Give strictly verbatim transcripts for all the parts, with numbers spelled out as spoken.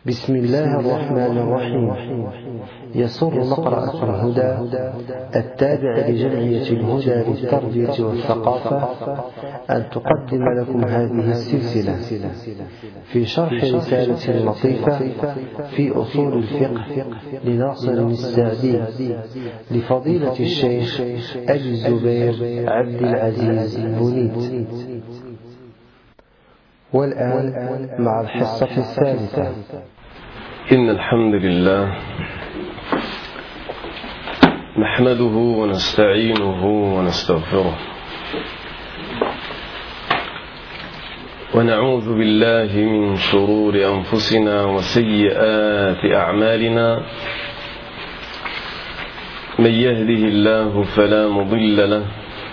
بسم الله الرحمن الرحيم. يسر مقرأة الهدى التابع لجمعية الهدى للتربية والثقافة أن تقدم لكم هذه السلسلة في شرح رسالة لطيفة في أصول الفقه لناصر السعدي لفضيلة الشيخ أبي الزبير عبد العزيز بنيت. والآن مع الحصة الثالثة. إن الحمد لله نحمده ونستعينه ونستغفره ونعوذ بالله من شرور أنفسنا وسيئات أعمالنا. من يهده الله فلا مضل له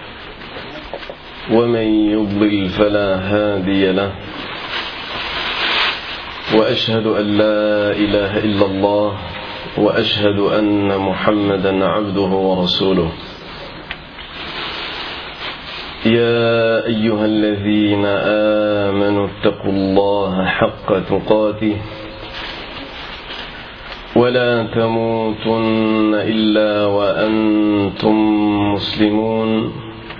ومن يضلل فلا هادي له، وأشهد أن لا إله إلا الله وأشهد أن محمدا عبده ورسوله. يا أيها الذين آمنوا اتقوا الله حق تقاته ولا تموتن إلا وأنتم مسلمون.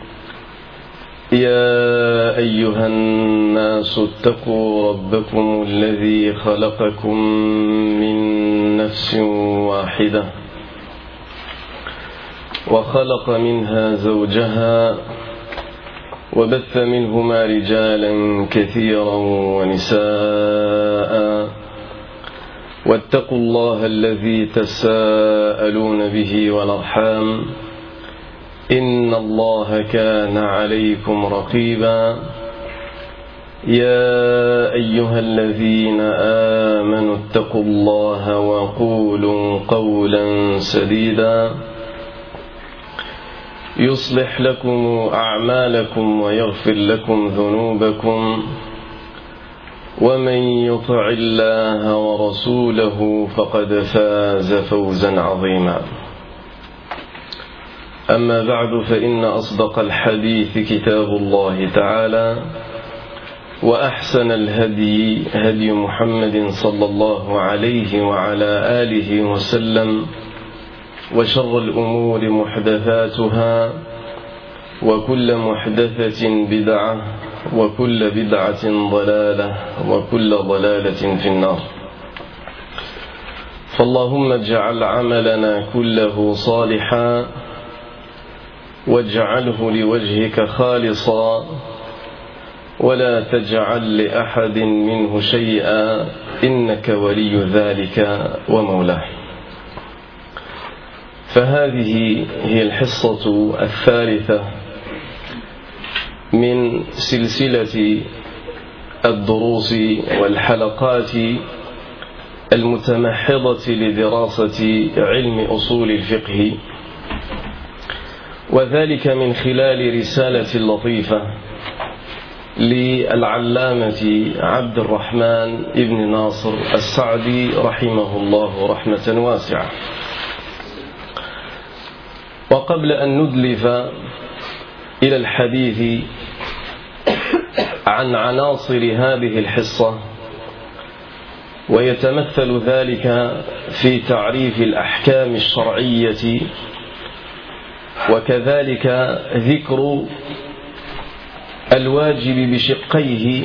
يا أيها الناس اتقوا ربكم الذي خلقكم من نفس واحدة وخلق منها زوجها وبث منهما رجالا كثيرا ونساء، واتقوا الله الذي تساءلون به والأرحام إن الله كان عليكم رقيبا. يا أيها الذين آمنوا اتقوا الله وقولوا قولا سديدا يصلح لكم أعمالكم ويغفر لكم ذنوبكم، ومن يطع الله ورسوله فقد فاز فوزا عظيما. أما بعد، فإن أصدق الحديث كتاب الله تعالى، وأحسن الهدي هدي محمد صلى الله عليه وعلى آله وسلم، وشر الأمور محدثاتها، وكل محدثة بدعة، وكل بدعة ضلالة، وكل ضلالة في النار. فاللهم اجعل عملنا كله صالحا واجعله لوجهك خالصا، ولا تجعل لأحد منه شيئا، إنك ولي ذلك ومولاه. فهذه هي الحصة الثالثة من سلسلة الدروس والحلقات المتمحضة لدراسة علم أصول الفقه، وذلك من خلال رسالة لطيفة للعلامة عبد الرحمن ابن ناصر السعدي رحمه الله رحمة واسعة. وقبل أن ندلف إلى الحديث عن عناصر هذه الحصة، ويتمثل ذلك في تعريف الأحكام الشرعية، وكذلك ذكر الواجب بشقيه،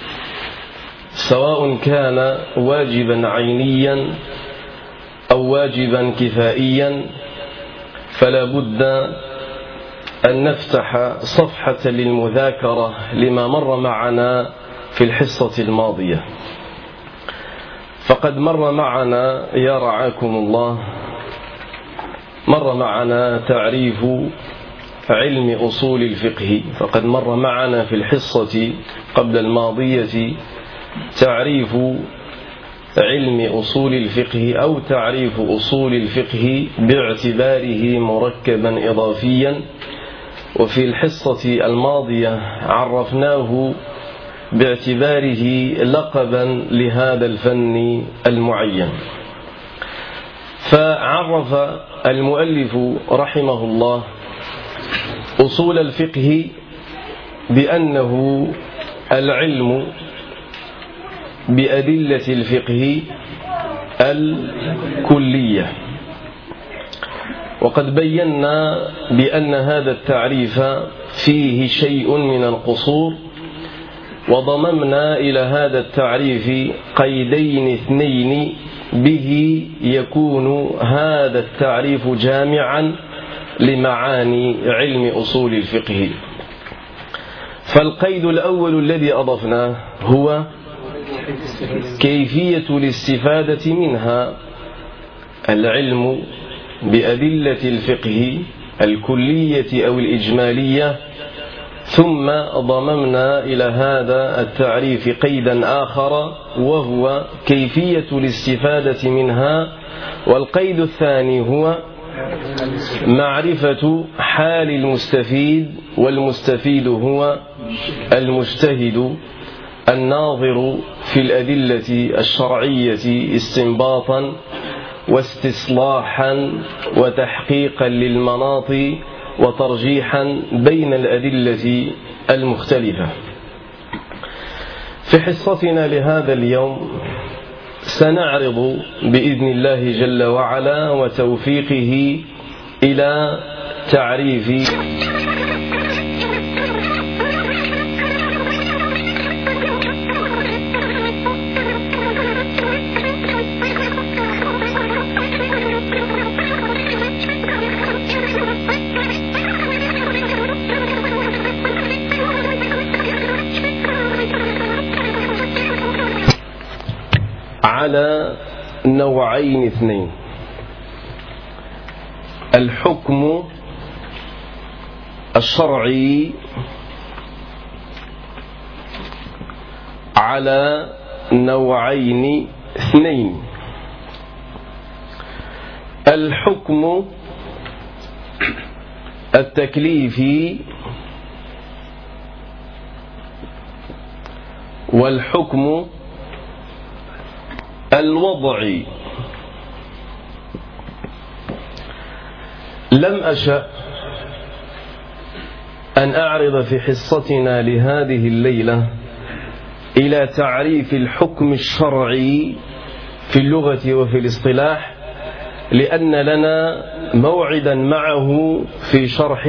سواء كان واجبا عينيا أو واجبا كفائيا، فلا بد أن نفتح صفحة للمذاكرة لما مر معنا في الحصة الماضية. فقد مر معنا يا رعاكم الله مر معنا تعريف علم أصول الفقه، فقد مر معنا في الحصة قبل الماضية تعريف علم أصول الفقه، أو تعريف أصول الفقه باعتباره مركبا إضافيا. وفي الحصة الماضية عرفناه باعتباره لقبا لهذا الفن المعين. فعرف المؤلف رحمه الله أصول الفقه بأنه العلم بأدلة الفقه الكلية. وقد بينا بأن هذا التعريف فيه شيء من القصور، وضممنا إلى هذا التعريف قيدين اثنين به يكون هذا التعريف جامعا لمعاني علم أصول الفقه. فالقيد الأول الذي أضفناه هو كيفية الاستفادة منها، العلم بأدلة الفقه الكلية أو الإجمالية. ثم ضممنا إلى هذا التعريف قيدا آخر وهو كيفية الاستفادة منها، والقيد الثاني هو معرفة حال المستفيد، والمستفيد هو المجتهد الناظر في الأدلة الشرعية استنباطا واستصلاحا وتحقيقا للمناط وترجيحا بين الأدلة المختلفة. في حصتنا لهذا اليوم سنعرض بإذن الله جل وعلا وتوفيقه إلى تعريف على نوعين اثنين: الحكم الشرعي على نوعين اثنين. الحكم التكليفي والحكم الوضعي. لم أشأ أن أعرض في حصتنا لهذه الليلة إلى تعريف الحكم الشرعي في اللغة وفي الاصطلاح، لأن لنا موعدا معه في شرح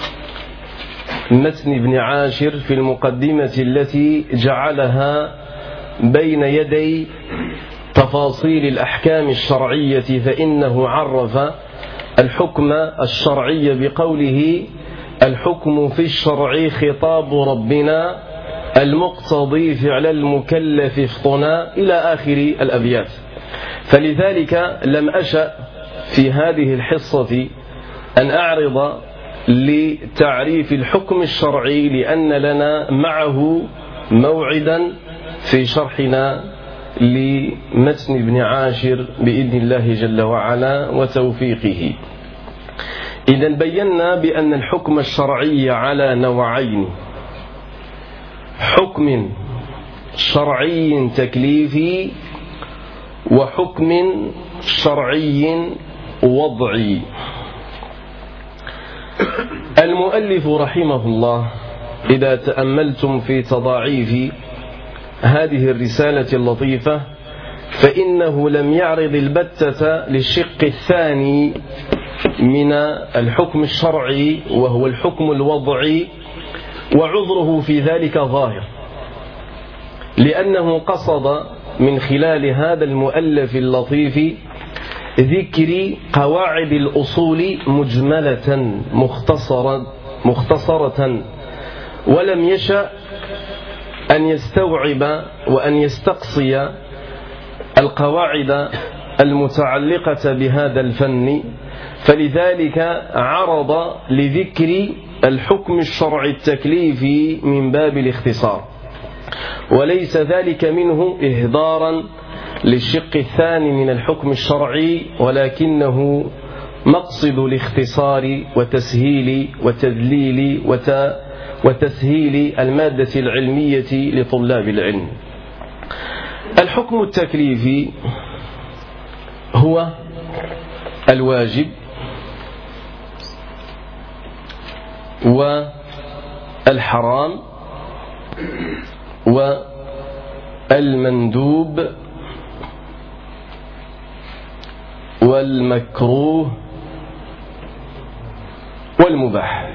متن ابن عاشر في المقدمة التي جعلها بين يدي تفاصيل الأحكام الشرعية، فإنه عرف الحكم الشرعي بقوله: الحكم في الشرع خطاب ربنا المقتضي فعل المكلف افطنا، إلى آخر الأبيات. فلذلك لم أشأ في هذه الحصة أن أعرض لتعريف الحكم الشرعي، لأن لنا معه موعدا في شرحنا لمتن ابن عاشر بإذن الله جل وعلا وتوفيقه. إذن بينا بأن الحكم الشرعي على نوعين: حكم شرعي تكليفي وحكم شرعي وضعي. المؤلف رحمه الله إذا تأملتم في تضاعيف هذه الرسالة اللطيفة فإنه لم يعرض البتة للشق الثاني من الحكم الشرعي وهو الحكم الوضعي، وعذره في ذلك ظاهر، لأنه قصد من خلال هذا المؤلف اللطيف ذكر قواعد الأصول مجملة مختصرة مختصرة ولم يشأ أن يستوعب وأن يستقصي القواعد المتعلقة بهذا الفن، فلذلك عرض لذكر الحكم الشرعي التكليفي من باب الاختصار، وليس ذلك منه إهدارا للشق الثاني من الحكم الشرعي، ولكنه مقصد الاختصار وتسهيل وتذليل وتسهيل المادة العلمية لطلاب العلم. الحكم التكليفي هو الواجب والحرام والمندوب والمكروه والمباح.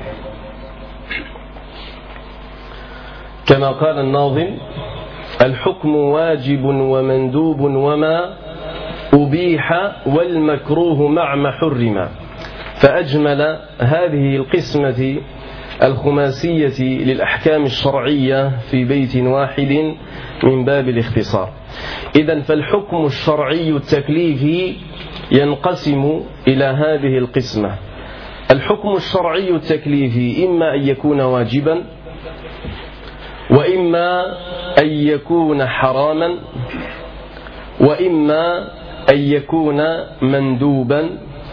كما قال الناظم: الحكم واجب ومندوب وما أبيح والمكروه مع ما حرم. فأجمل هذه القسمة الخماسية للأحكام الشرعية في بيت واحد من باب الاختصار. إذن فالحكم الشرعي التكليفي ينقسم إلى هذه القسمة: الحكم الشرعي التكليفي إما أن يكون واجبا، وإما أن يكون حراما، وإما أن يكون مندوبا،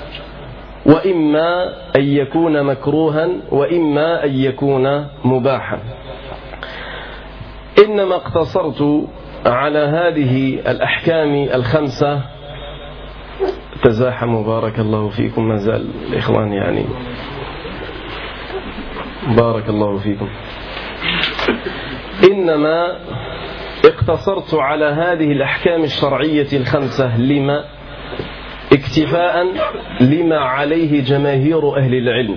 وإما أن يكون مكروها، وإما أن يكون مباحا. إنما اقتصرت على هذه الأحكام الخمسة. تزاحموا بارك الله فيكم، ما زال الإخوان يعني بارك الله فيكم. إنما اقتصرت على هذه الأحكام الشرعية الخمسة لما اكتفاء لما عليه جماهير أهل العلم،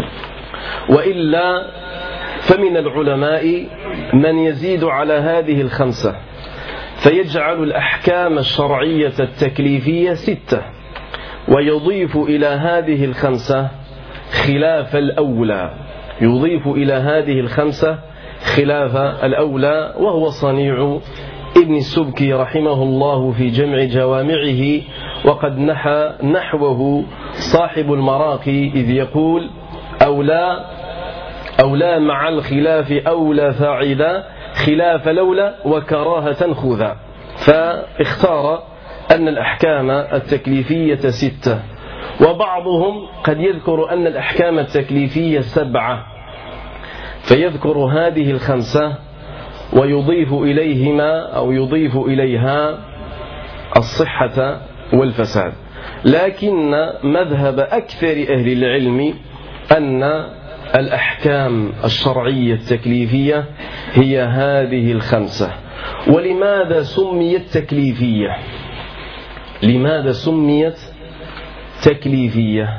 وإلا فمن العلماء من يزيد على هذه الخمسة فيجعل الأحكام الشرعية التكليفية ستة، ويضيف إلى هذه الخمسة خلاف الأولى، يضيف إلى هذه الخمسة خلاف الأولى، وهو صنيع ابن السبكي رحمه الله في جمع جوامعه، وقد نحى نحوه صاحب المراقي إذ يقول: أولى أولى مع الخلاف أولى فاعلا خلاف لولا وكراهة خذا. فاختار أن الأحكام التكليفية ستة، وبعضهم قد يذكر أن الأحكام التكليفية سبعة، فيذكر هذه الخمسة ويضيف إليهما أو يضيف إليها الصحة والفساد. لكن مذهب أكثر أهل العلم أن الأحكام الشرعية التكليفية هي هذه الخمسة. ولماذا سميت تكليفية؟ لماذا سميت تكليفية؟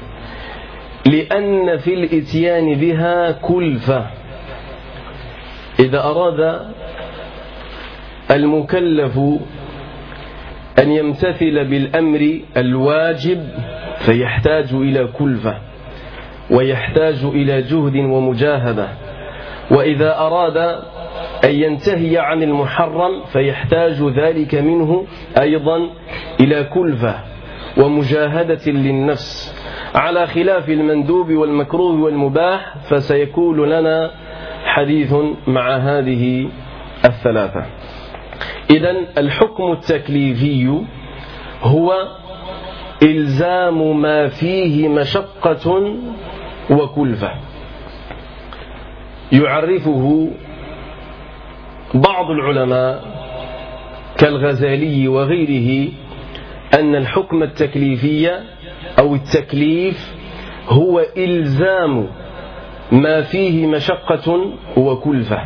لأن في الإتيان بها كلفة. إذا أراد المكلف أن يمتثل بالأمر الواجب فيحتاج إلى كلفة، ويحتاج إلى جهد ومجاهدة. وإذا أراد أن ينتهي عن المحرم فيحتاج ذلك منه أيضا إلى كلفة ومجاهدة للنفس، على خلاف المندوب والمكروه والمباح، فسيكون لنا حديث مع هذه الثلاثة. إذن الحكم التكليفي هو إلزام ما فيه مشقة وكلفة. يعرفه بعض العلماء كالغزالي وغيره أن الحكم التكليفي أو التكليف هو إلزام ما فيه مشقة وكلفة،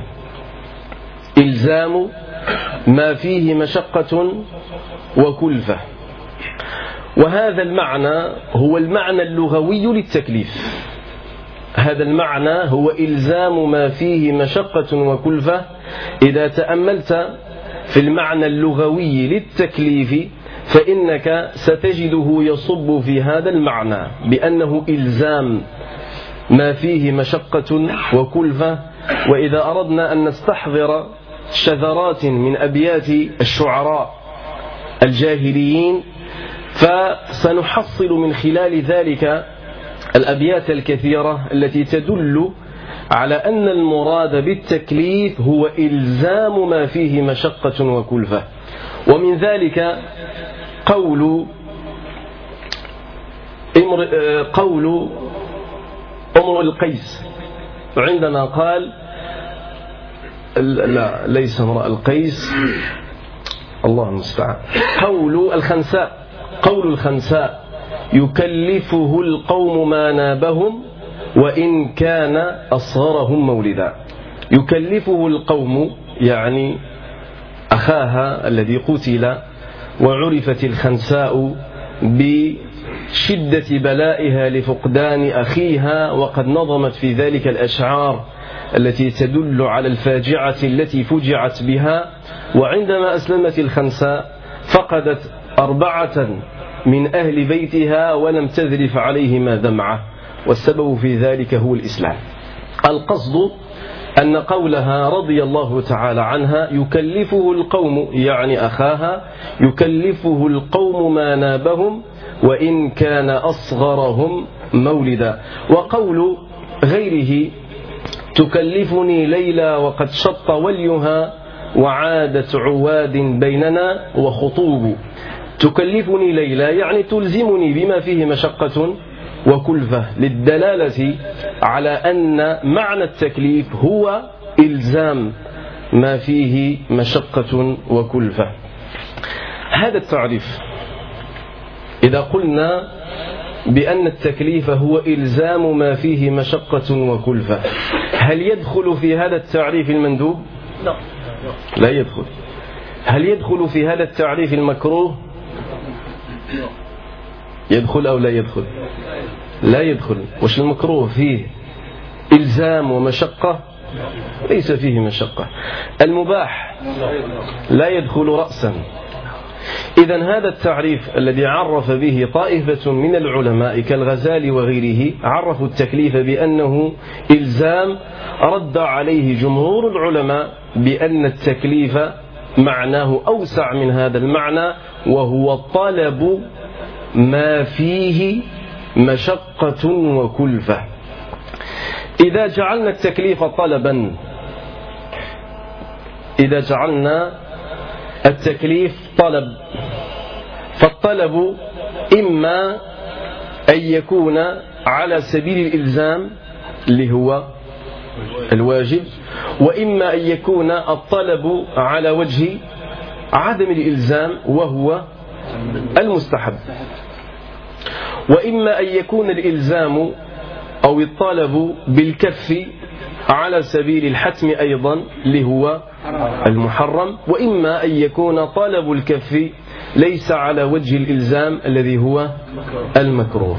إلزام ما فيه مشقة وكلفة. وهذا المعنى هو المعنى اللغوي للتكليف. هذا المعنى هو إلزام ما فيه مشقة وكلفة. إذا تأملت في المعنى اللغوي للتكليف فإنك ستجده يصب في هذا المعنى بأنه إلزام ما فيه مشقة وكلفة. وإذا أردنا أن نستحضر شذرات من أبيات الشعراء الجاهليين فسنحصل من خلال ذلك الأبيات الكثيرة التي تدل على أن المراد بالتكليف هو إلزام ما فيه مشقة وكلفة. ومن ذلك قول قول امرؤ القيس عندما قال، لا ليس امرؤ القيس، الله المستعان، قول الخنساء قول الخنساء يكلفه القوم ما نابهم وإن كان أصغرهم مولدا. يكلفه القوم يعني أخاها الذي قتل، وعرفت الخنساء بشدة بلائها لفقدان أخيها، وقد نظمت في ذلك الأشعار التي تدل على الفاجعة التي فجعت بها. وعندما أسلمت الخنساء فقدت أربعة من أهل بيتها ولم تذرف عليهما دمعة، والسبب في ذلك هو الإسلام. القصد أن قولها رضي الله تعالى عنها يكلفه القوم، يعني أخاها، يكلفه القوم ما نابهم وإن كان أصغرهم مولدا. وقول غيره تكلفني ليلى وقد شط وليها وعادت عواد بيننا وخطوب. تكلفني ليلى يعني تلزمني بما فيه مشقة وكلفة، للدلالة على أن معنى التكليف هو إلزام ما فيه مشقة وكلفة. هذا التعريف إذا قلنا بأن التكليف هو إلزام ما فيه مشقة وكلفة، هل يدخل في هذا التعريف المندوب؟ لا لا يدخل. هل يدخل في هذا التعريف المكروه؟ يدخل أو لا يدخل؟ لا يدخل. وش المكروه فيه؟ إلزام ومشقة؟ ليس فيه مشقة. المباح لا يدخل رأسا. إذن هذا التعريف الذي عرف به طائفة من العلماء كالغزالي وغيره، عرفوا التكليف بأنه إلزام، رد عليه جمهور العلماء بأن التكليف معناه أوسع من هذا المعنى، وهو طلب ما فيه مشقة وكلفة. إذا جعلنا التكليف طلبا، إذا جعلنا التكليف طلب، فالطلب إما أن يكون على سبيل الإلزام اللي هو الواجب، وإما أن يكون الطلب على وجه عدم الإلزام وهو المستحب، وإما أن يكون الإلزام أو الطلب بالكف على سبيل الحتم أيضا اللي هو المحرم، وإما أن يكون طلب الكف ليس على وجه الإلزام الذي هو المكروه.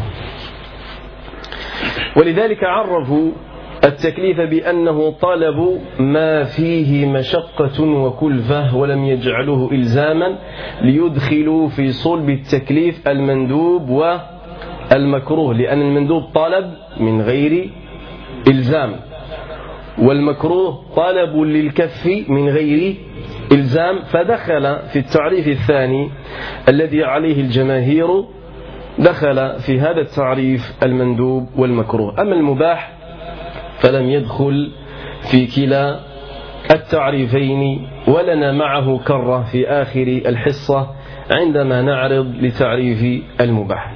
ولذلك عرفوا التكليف بأنه طلب ما فيه مشقة وكلفة، ولم يجعلوه إلزاما ليدخلوا في صلب التكليف المندوب والمكروه، لأن المندوب طلب من غير إلزام، والمكروه طلب للكف من غير إلزام، فدخل في التعريف الثاني الذي عليه الجماهير، دخل في هذا التعريف المندوب والمكروه. أما المباح فلم يدخل في كلا التعريفين، ولنا معه كرة في آخر الحصة عندما نعرض لتعريف المباح.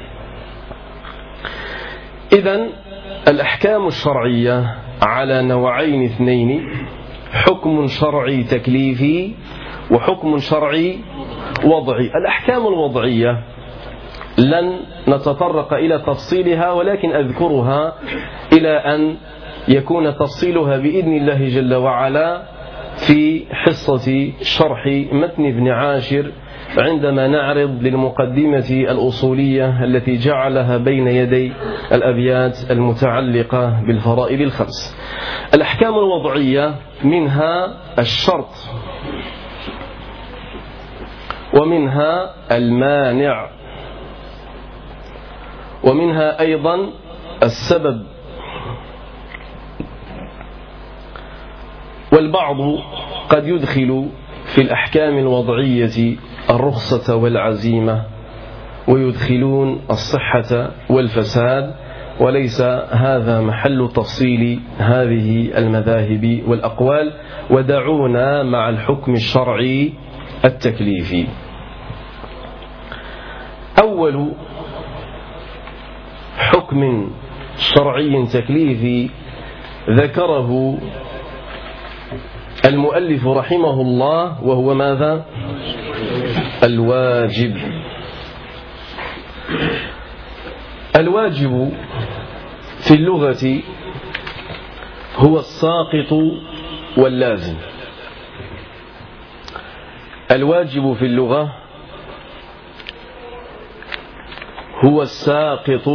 إذن الأحكام الشرعية على نوعين اثنين: حكم شرعي تكليفي وحكم شرعي وضعي. الأحكام الوضعية لن نتطرق إلى تفصيلها، ولكن أذكرها إلى أن يكون تفصيلها بإذن الله جل وعلا في حصة شرح متن ابن عاشر، عندما نعرض للمقدمة الأصولية التي جعلها بين يدي الأبيات المتعلقة بالفرائض الخمس. الأحكام الوضعية منها الشرط، ومنها المانع، ومنها أيضا السبب. والبعض قد يدخل في الأحكام الوضعية الرخصة والعزيمة، ويدخلون الصحة والفساد، وليس هذا محل تفصيل هذه المذاهب والأقوال، ودعونا مع الحكم الشرعي التكليفي. أول حكم شرعي تكليفي ذكره المؤلف رحمه الله وهو ماذا؟ الواجب. الواجب في اللغة هو الساقط واللازم. الواجب في اللغة هو الساقط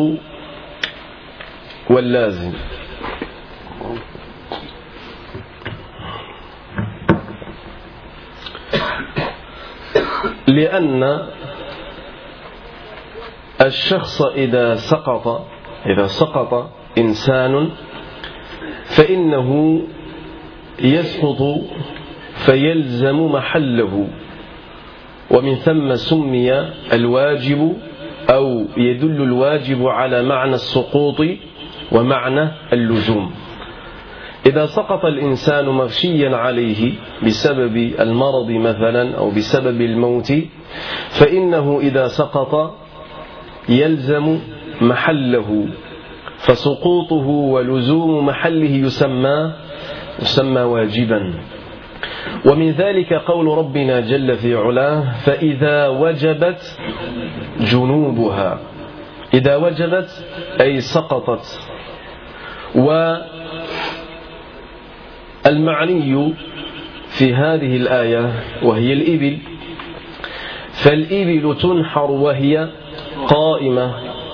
واللازم. لأن الشخص إذا سقط إذا سقط إنسان فإنه يسقط فيلزم محله، ومن ثم سمي الواجب أو يدل الواجب على معنى السقوط ومعنى اللزوم. إذا سقط الإنسان مغشيا عليه بسبب المرض مثلا أو بسبب الموت، فإنه إذا سقط يلزم محله، فسقوطه ولزوم محله يسمى يسمى واجبا. ومن ذلك قول ربنا جل في علاه: فإذا وجبت جنوبها. إذا وجبت أي سقطت. والمعني في هذه الآية وهي الإبل، فالإبل تنحر وهي قائمة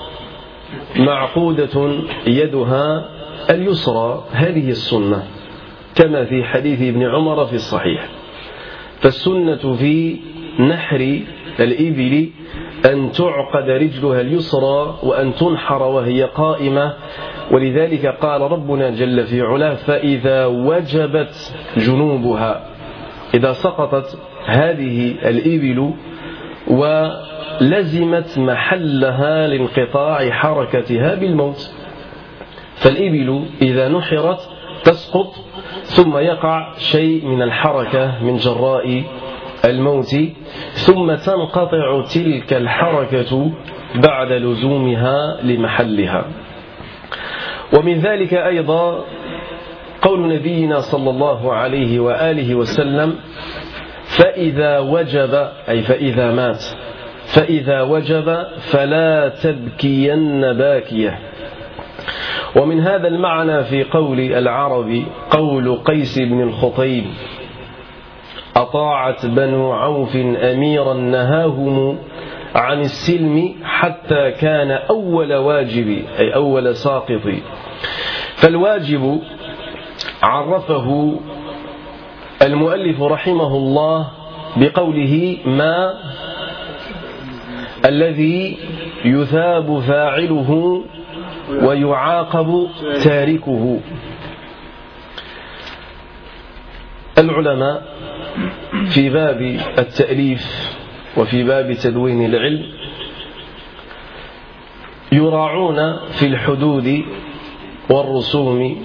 معقودة يدها اليسرى، هذه السنة كما في حديث ابن عمر في الصحيح. فالسنة في نحر الإبل أن تعقد رجلها اليسرى وأن تنحر وهي قائمة، ولذلك قال ربنا جل في علاه: فإذا وجبت جنوبها. إذا سقطت هذه الإبل ولزمت محلها لانقطاع حركتها بالموت. فالإبل إذا نحرت تسقط ثم يقع شيء من الحركة من جراء الموت، ثم تنقطع تلك الحركة بعد لزومها لمحلها. ومن ذلك أيضا قول نبينا صلى الله عليه وآله وسلم: فإذا وجب، أي فإذا مات، فإذا وجب فلا تبكين باكية. ومن هذا المعنى في قول العرب قول قيس بن الخطيب: أطاعت بنو عوف أميرا نهاهم عن السلم حتى كان أول واجب، أي أول ساقط. فالواجب عرفه المؤلف رحمه الله بقوله: ما الذي يثاب فاعله ويعاقب تاركه. العلماء في باب التأليف وفي باب تدوين العلم يراعون في الحدود والرسوم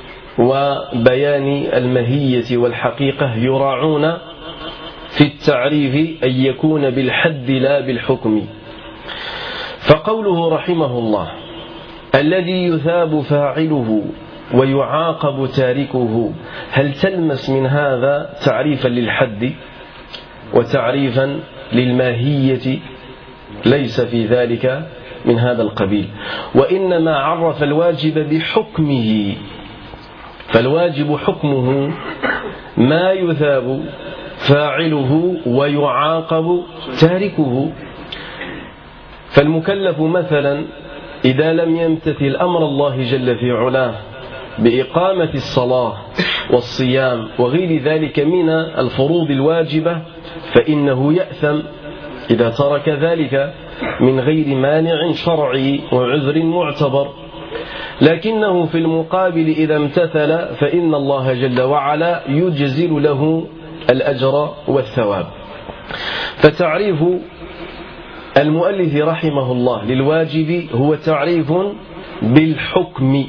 وبيان الماهية والحقيقة، يراعون في التعريف أن يكون بالحد لا بالحكم. فقوله رحمه الله: الذي يثاب فاعله ويعاقب تاركه، هل تلمس من هذا تعريفا للحد وتعريفا للماهية؟ ليس في ذلك من هذا القبيل، وإنما عرف الواجب بحكمه. فالواجب حكمه ما يثاب فاعله ويعاقب تاركه. فالمكلف مثلا إذا لم يمتثل أمر الله جل في علاه بإقامة الصلاة والصيام وغير ذلك من الفروض الواجبة، فإنه يأثم إذا ترك ذلك من غير مانع شرعي وعذر معتبر. لكنه في المقابل إذا امتثل فإن الله جل وعلا يجزل له الأجر والثواب. فتعريف المؤلف رحمه الله للواجب هو تعريف بالحكم،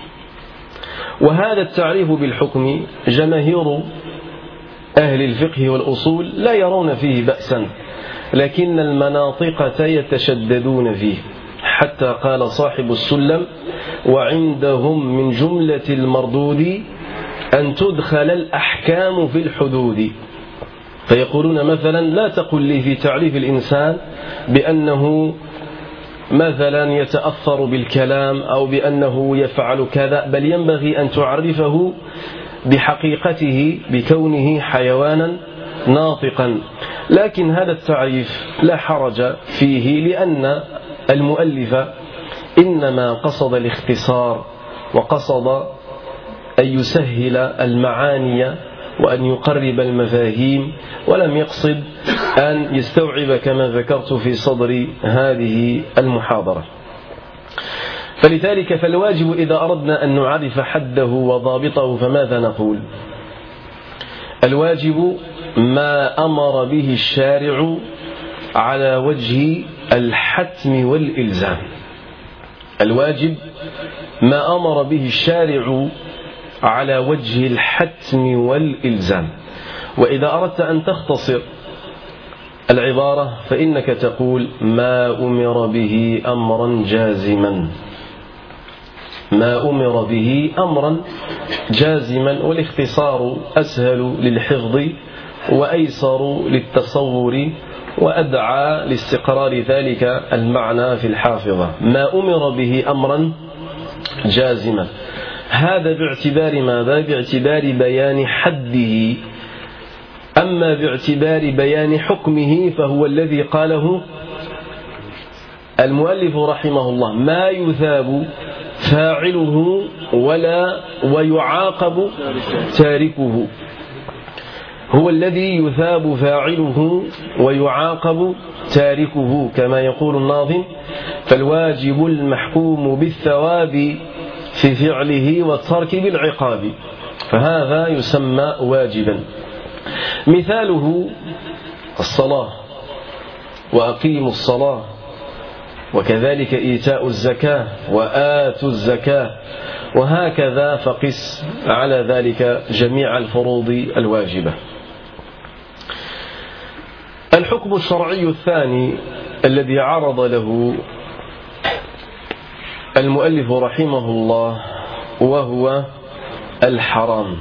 وهذا التعريف بالحكم جماهير أهل الفقه والأصول لا يرون فيه بأسا، لكن المناطقة يتشددون فيه، حتى قال صاحب السلم: وعندهم من جملة المردود أن تدخل الأحكام في الحدود. فيقولون مثلا: لا تقل لي في تعريف الإنسان بأنه مثلا يتأثر بالكلام أو بأنه يفعل كذا، بل ينبغي أن تعرفه بحقيقته بكونه حيوانا ناطقا. لكن هذا التعريف لا حرج فيه، لأن المؤلف إنما قصد الاختصار وقصد أن يسهل المعاني وأن يقرب المفاهيم، ولم يقصد أن يستوعب كما ذكرت في صدر هذه المحاضرة. فلذلك فالواجب إذا أردنا أن نعرف حده وضابطه فماذا نقول؟ الواجب ما أمر به الشارع على وجه الحتم والإلزام. الواجب ما أمر به الشارع على وجه الحتم والإلزام. وإذا أردت أن تختصر العبارة فإنك تقول ما أمر به أمرا جازما، ما أمر به أمرا جازما، والاختصار أسهل للحفظ وأيسر للتصور وأدعى لاستقرار ذلك المعنى في الحافظة. ما أمر به أمرا جازما، هذا باعتبار ماذا؟ باعتبار بيان حده. أما باعتبار بيان حكمه فهو الذي قاله المؤلف رحمه الله، ما يثاب فاعله ولا ويعاقب تاركه، هو الذي يثاب فاعله ويعاقب تاركه، كما يقول الناظم: فالواجب المحكوم بالثواب في فعله والترك بالعقاب، فهذا يسمى واجبا. مثاله الصلاة، وأقيموا الصلاة، وكذلك إيتاء الزكاة وآتوا الزكاة، وهكذا فقس على ذلك جميع الفروض الواجبة. الحكم الشرعي الثاني الذي عرض له المؤلف رحمه الله وهو الحرام.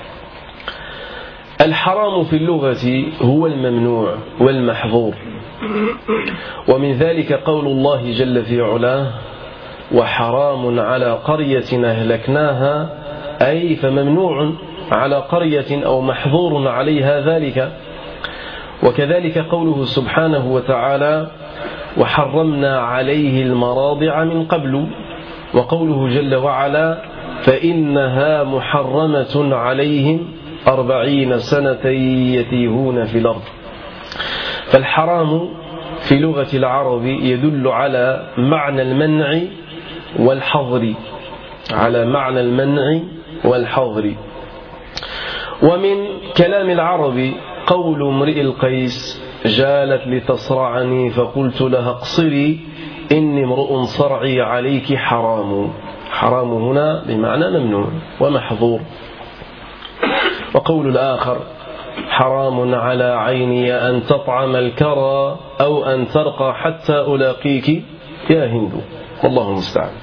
الحرام في اللغة هو الممنوع والمحظور، ومن ذلك قول الله جل في علاه: وحرام على قرية أهلكناها، أي فممنوع على قرية أو محظور عليها ذلك. وكذلك قوله سبحانه وتعالى: وحرمنا عليه المراضع من قبل، وقوله جل وعلا: فإنها محرمة عليهم أربعين سنة يتيهون في الأرض. فالحرام في لغة العرب يدل على معنى المنع والحظر، على معنى المنع والحظر. ومن كلام العرب قول امرئ القيس: جالت لتصرعني فقلت لها اقصري إني امرؤ صرعي عليك حرام. حرام هنا بمعنى ممنوع ومحظور. وقول الآخر: حرام على عيني أن تطعم الكرى أو أن ترقى حتى ألاقيك يا هند، والله المستعان.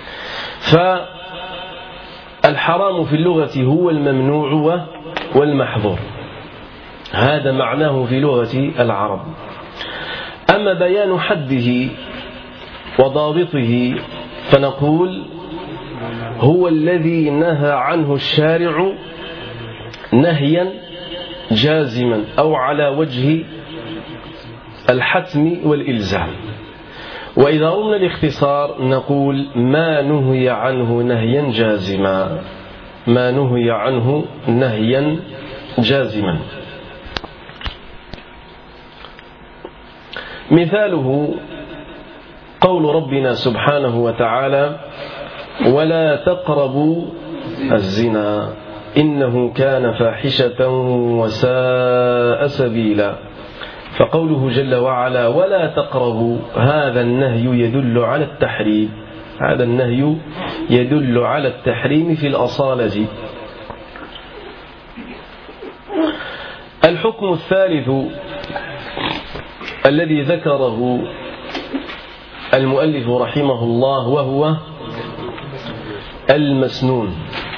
فالحرام في اللغة هو الممنوع والمحظور، هذا معناه في لغة العرب. أما بيان حده وضابطه فنقول: هو الذي نهى عنه الشارع نهيا جازما أو على وجه الحتم والإلزام. وإذا قلنا الاختصار نقول: ما نهي عنه نهيا جازما، ما نهي عنه نهيا جازما. مثاله قول ربنا سبحانه وتعالى: ولا تقربوا الزنا إنه كان فاحشة وساء سبيلا. فقوله جل وعلا: ولا تقربوا، هذا النهي يدل على التحريم، هذا النهي يدل على التحريم في الأصالة. الحكم الثالث الذي ذكره المؤلف رحمه الله وهو المسنون،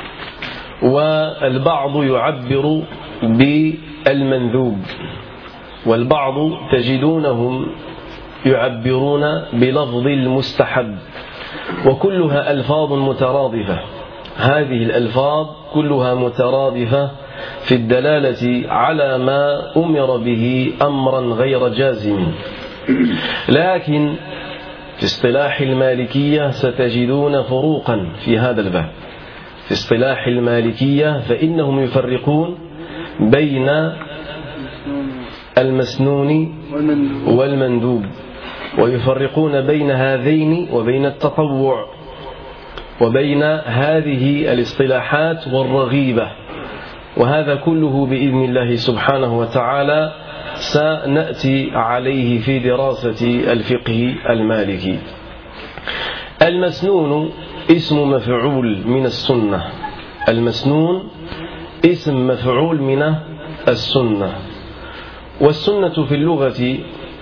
والبعض يعبر بالمندوب، والبعض تجدونهم يعبرون بلفظ المستحب، وكلها ألفاظ مترادفة. هذه الألفاظ كلها مترادفة في الدلالة على ما أمر به أمرا غير جازم. لكن في اصطلاح المالكية ستجدون فروقا في هذا الباب. في اصطلاح المالكية فإنهم يفرقون بين المسنون والمندوب، ويفرقون بين هذين وبين التطوع، وبين هذه الاصطلاحات والرغيبة. وهذا كله بإذن الله سبحانه وتعالى سنأتي عليه في دراسة الفقه المالكي. المسنون اسم مفعول من السنة. المسنون اسم مفعول من السنة. والسنة في اللغة،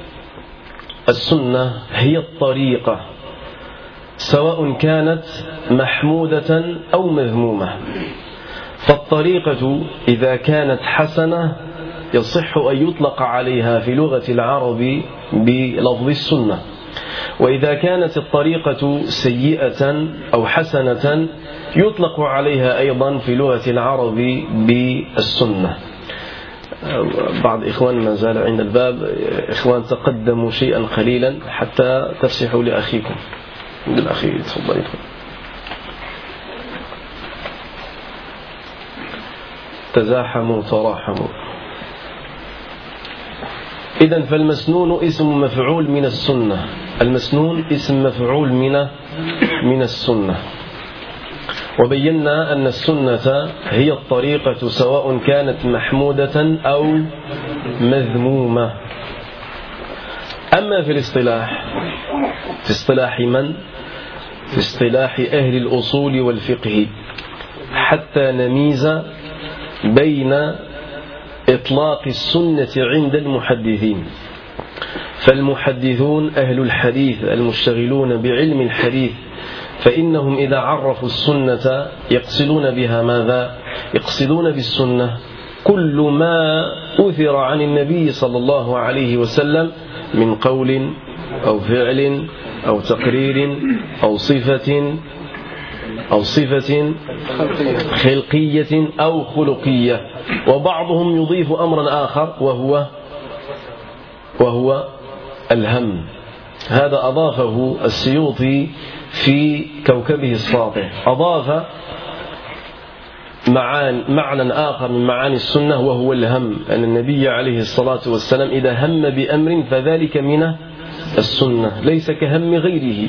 السنة هي الطريقة، سواء كانت محمودة أو مذمومة. فالطريقة إذا كانت حسنة يصح أن يطلق عليها في لغة العرب بلفظ السنة، وإذا كانت الطريقة سيئة أو حسنة يطلق عليها أيضا في لغة العرب بالسنة. بعض إخوان ما زال عند الباب، إخوان تقدموا شيئا قليلا حتى تفسحوا لأخيكم. الأخي تفضل يدخل. تزاحموا تراحموا. إذن فالمسنون اسم مفعول من السنة. المسنون اسم مفعول من من السنة. وبينا أن السنة هي الطريقة سواء كانت محمودة أو مذمومة. أما في الاصطلاح، في اصطلاح من؟ في اصطلاح أهل الأصول والفقه، حتى نميز بين إطلاق السنة عند المحدثين. فالمحدثون أهل الحديث المشتغلون بعلم الحديث، فإنهم إذا عرفوا السنة يقصدون بها ماذا؟ يقصدون بالسنة كل ما أثر عن النبي صلى الله عليه وسلم من قول أو فعل أو تقرير أو صفة أو صفة خلقية أو خلقية. وبعضهم يضيف أمرا آخر وهو وهو الهم. هذا أضافه السيوطي في كوكبه الساطع، أضاف معنى آخر من معاني السنة وهو الهم، أن النبي عليه الصلاة والسلام إذا هم بأمر فذلك من السنة ليس كهم غيره.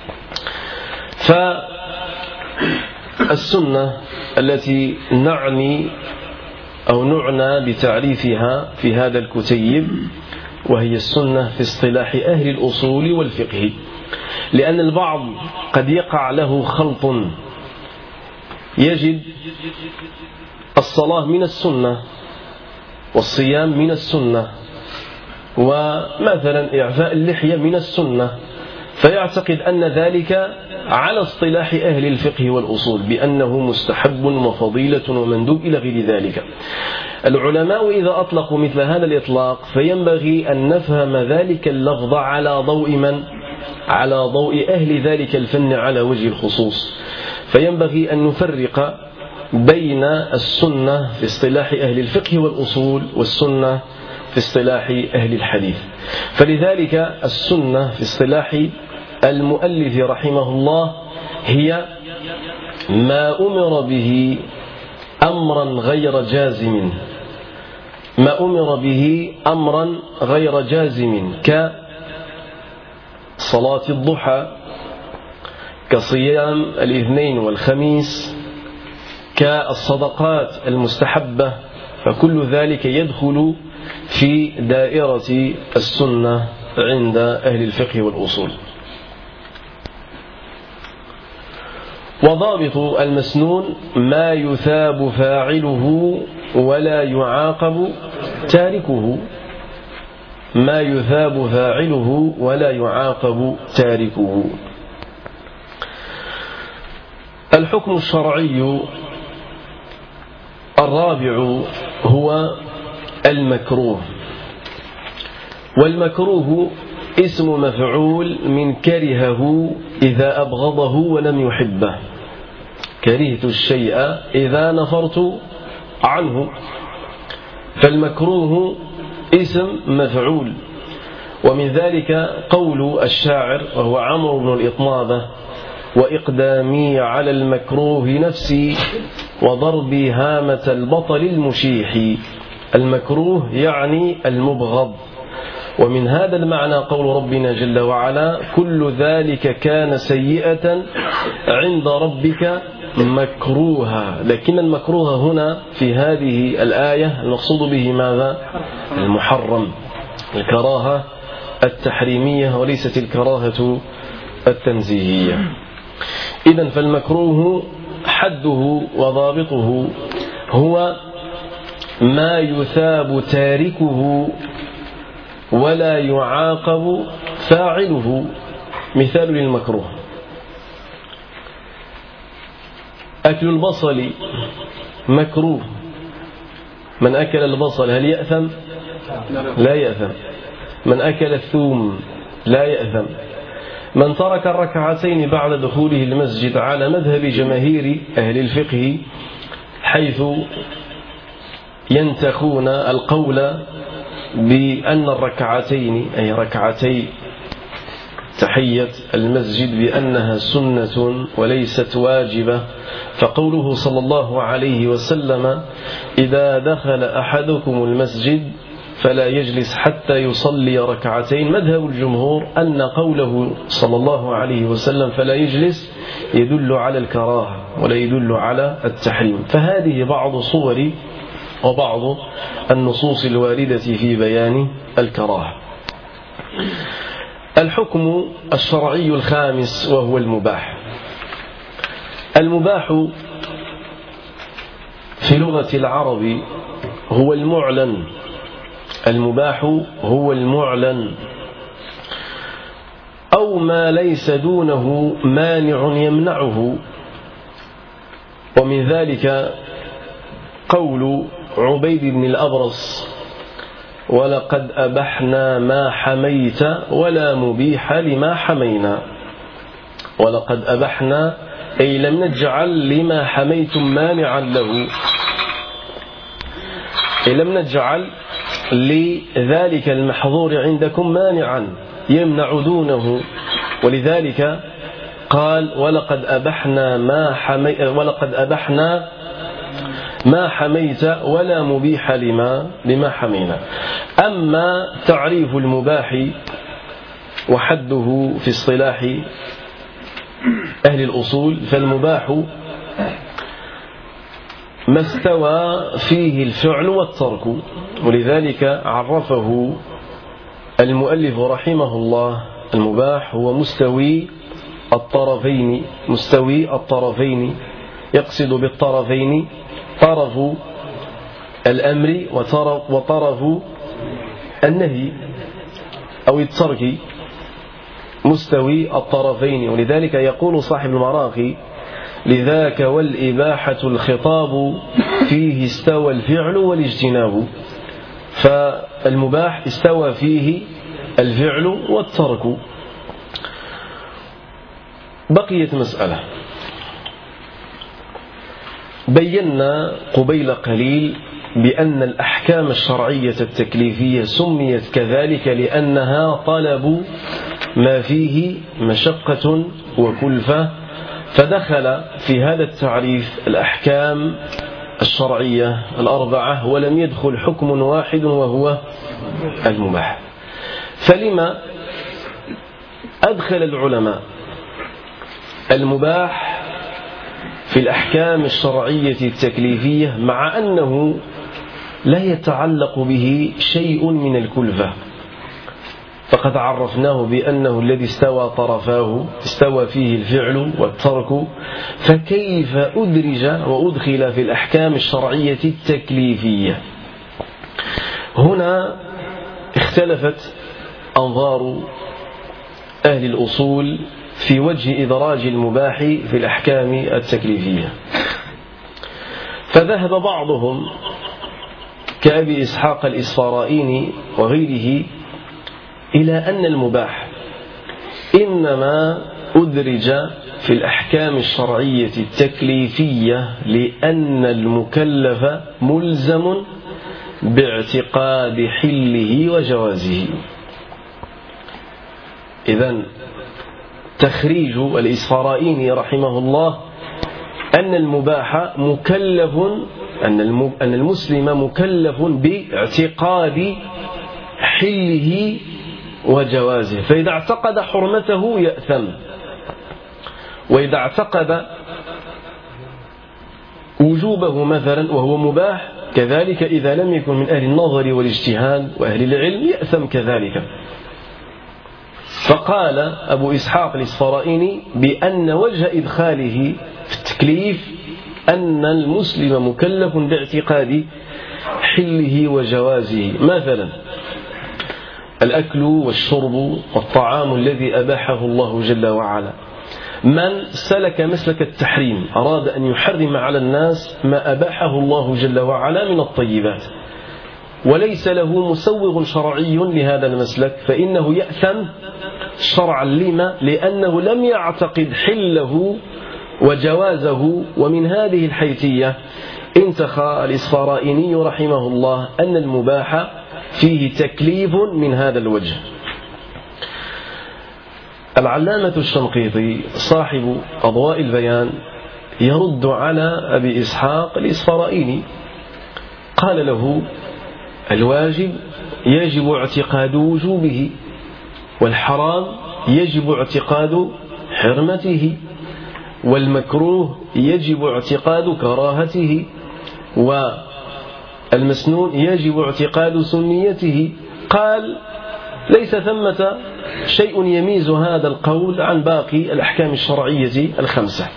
فالسنة التي نعني أو نعنى بتعريفها في هذا الكتيب وهي السنة في اصطلاح أهل الأصول والفقه، لأن البعض قد يقع له خلط، يجد الصلاة من السنة والصيام من السنة ومثلا إعفاء اللحية من السنة، فيعتقد أن ذلك على اصطلاح أهل الفقه والأصول بأنه مستحب وفضيلة ومندوب إلى غير ذلك. العلماء إذا أطلقوا مثل هذا الإطلاق فينبغي أن نفهم ذلك اللفظ على ضوء من؟ على ضوء أهل ذلك الفن على وجه الخصوص. فينبغي أن نفرق بين السنة في اصطلاح أهل الفقه والأصول والسنة في اصطلاح أهل الحديث. فلذلك السنة في اصطلاح المؤلف رحمه الله هي ما أمر به أمرا غير جازم، ما أمر به أمرا غير جازم كصلاة الضحى، كصيام الاثنين والخميس، كالصدقات المستحبة، فكل ذلك يدخل في دائرة السنة عند أهل الفقه والأصول. وضابط المسنون ما يثاب فاعله ولا يعاقب تاركه، ما يثاب فاعله ولا يعاقب تاركه. الحكم الشرعي الرابع هو المكروه. والمكروه اسم مفعول من كرهه إذا أبغضه ولم يحبه. كرهت الشيء إذا نفرت عنه، فالمكروه اسم مفعول. ومن ذلك قول الشاعر وهو عمرو بن الإطنابة: وإقدامي على المكروه نفسي وضربي هامة البطل المشيح. المكروه يعني المبغض. ومن هذا المعنى قول ربنا جل وعلا: كل ذلك كان سيئة عند ربك مكروها. لكن المكروه هنا في هذه الآية المقصود به ماذا؟ المحرم، الكراهة التحريمية وليست الكراهة التنزيهية. إذن فالمكروه حده وضابطه هو ما يثاب تاركه ولا يعاقب فاعله. مثال للمكروه: أكل البصل مكروه. من أكل البصل هل يأثم؟ لا يأثم. من أكل الثوم لا يأثم. من ترك الركعتين بعد دخوله المسجد على مذهب جماهير أهل الفقه، حيث ينتخون القول بأن الركعتين أي ركعتي تحية المسجد بأنها سنة وليست واجبة، فقوله صلى الله عليه وسلم: إذا دخل أحدكم المسجد فلا يجلس حتى يصلي ركعتين، مذهب الجمهور أن قوله صلى الله عليه وسلم فلا يجلس يدل على الكراهة ولا يدل على التحريم. فهذه بعض صور وبعض النصوص الواردة في بيان الكراهة. الحكم الشرعي الخامس وهو المباح. المباح في لغة العرب هو المعلن. المباح هو المعلن أو ما ليس دونه مانع يمنعه. ومن ذلك قول عبيد بن الأبرص: ولقد أبحنا ما حميت ولا مبيح لما حمينا. ولقد أبحنا أي لم نجعل لما حميتم مانعا له، أي لم نجعل لذلك المحظور عندكم مانعا يمنع دونه. ولذلك قال: ولقد أبحنا ما حمي ولقد أبحنا ما حميت ولا مبيح لما لما حمينا. أما تعريف المباح وحده في اصطلاح أهل الأصول، فالمباح ما استوى فيه الفعل والترك. ولذلك عرفه المؤلف رحمه الله: المباح هو مستوي الطرفين. مستوي الطرفين يقصد بالطرفين طرف الأمر وطرف النهي أو الترك، مستوي الطرفين. ولذلك يقول صاحب المراقي: لذاك والإباحة الخطاب فيه استوى الفعل والاجتناب. فالمباح استوى فيه الفعل والترك. بقيت مسألة بينا قبيل قليل بأن الأحكام الشرعية التكليفية سميت كذلك لأنها طلب ما فيه مشقة وكلفة، فدخل في هذا التعريف الأحكام الشرعية الأربعة، ولم يدخل حكم واحد وهو المباح. فلما أدخل العلماء المباح في الأحكام الشرعية التكليفية مع أنه لا يتعلق به شيء من الكلفة؟ فقد عرفناه بأنه الذي استوى طرفاه استوى فيه الفعل والترك، فكيف أدرج وأدخل في الأحكام الشرعية التكليفية؟ هنا اختلفت أنظار أهل الأصول في وجه إدراج المباح في الأحكام التكليفية. فذهب بعضهم كأبي إسحاق الإسفارائيني وغيره إلى أن المباح إنما أدرج في الأحكام الشرعية التكليفية لأن المكلف ملزم باعتقاد حله وجوازه. إذن تخريج الإسفرايني رحمه الله أن المباح مكلف أن المسلم مكلف باعتقاد حله وجوازه، فإذا اعتقد حرمته يأثم، وإذا اعتقد وجوبه مثلا وهو مباح كذلك إذا لم يكن من أهل النظر والاجتهاد وأهل العلم يأثم كذلك. فقال أبو إسحاق الإسفرايني بأن وجه إدخاله في التكليف أن المسلم مكلف باعتقاد حله وجوازه، مثلا الأكل والشرب والطعام الذي أباحه الله جل وعلا. من سلك مسلك التحريم أراد أن يحرم على الناس ما أباحه الله جل وعلا من الطيبات وليس له مسوغ شرعي لهذا المسلك فإنه يأثم شرعا. لما؟ لأنه لم يعتقد حله وجوازه. ومن هذه الحيثية انتخى الإسفرايني رحمه الله أن المباح فيه تكليف من هذا الوجه. العلامة الشنقيطي صاحب أضواء البيان يرد على أبي إسحاق الإسفرايني، قال له الواجب يجب اعتقاد وجوبه، والحرام يجب اعتقاد حرمته، والمكروه يجب اعتقاد كراهته، والمسنون يجب اعتقاد سنيته. قال ليس ثمة شيء يميز هذا القول عن باقي الأحكام الشرعية الخمسة.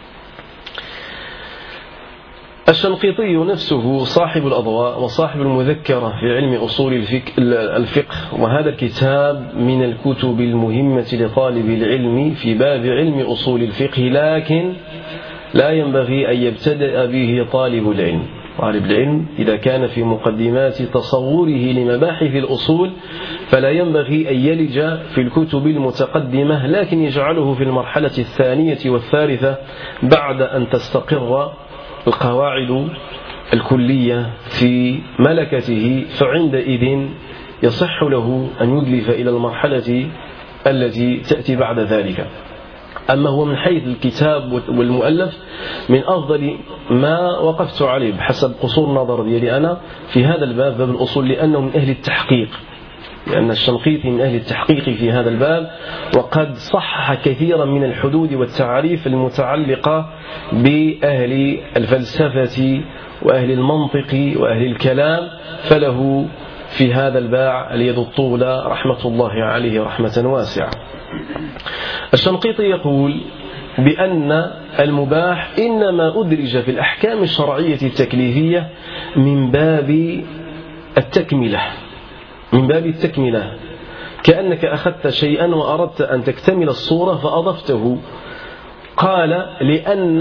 الشنقيطي نفسه صاحب الأضواء وصاحب المذكرة في علم أصول الفقه، وهذا الكتاب من الكتب المهمة لطالب العلم في باب علم أصول الفقه، لكن لا ينبغي أن يبتدأ به طالب العلم. طالب العلم إذا كان في مقدمات تصوره لمباحث الأصول فلا ينبغي أن يلج في الكتب المتقدمة، لكن يجعله في المرحلة الثانية والثالثة بعد أن تستقر القواعد الكلية في ملكته، فعندئذ يصح له أن يدلف إلى المرحلة التي تأتي بعد ذلك. أما هو من حيث الكتاب والمؤلف من أفضل ما وقفت عليه بحسب قصور النظر ديالي أنا في هذا الباب، باب الأصول، لأنه من أهل التحقيق، لأن الشنقيطي من أهل التحقيق في هذا الباب، وقد صحح كثيرا من الحدود والتعريف المتعلقة بأهل الفلسفة وأهل المنطق وأهل الكلام، فله في هذا الباع اليد الطولى رحمة الله عليه رحمة واسعة. الشنقيطي يقول بأن المباح إنما أدرج في الأحكام الشرعية التكليفية من باب التكملة، من باب التكملة، كأنك أخذت شيئا وأردت أن تكتمل الصورة فأضفته. قال لأن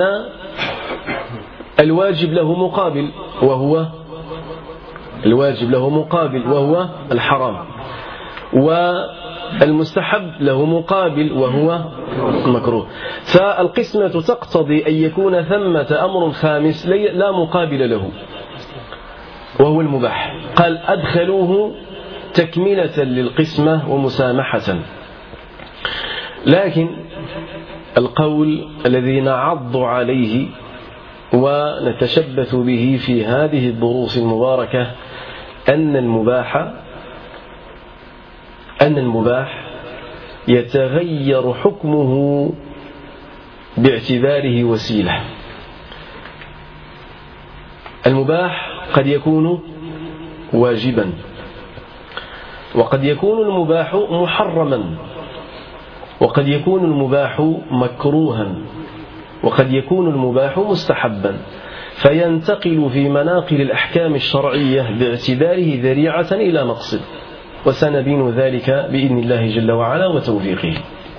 الواجب له مقابل وهو الواجب له مقابل وهو الحرام، والمستحب له مقابل وهو المكروه، فالقسمة تقتضي أن يكون ثمة أمر خامس لا مقابل له وهو المباح. قال أدخلوه تكملة للقسمة ومسامحة. لكن القول الذي نعض عليه ونتشبث به في هذه الدروس المباركة أن المباح أن المباح يتغير حكمه باعتباره وسيلة. المباح قد يكون واجبا، وقد يكون المباح محرما، وقد يكون المباح مكروها، وقد يكون المباح مستحبا، فينتقل في مناقل الأحكام الشرعية باعتباره ذريعة إلى مقصد، وسنبين ذلك بإذن الله جل وعلا وتوفيقه.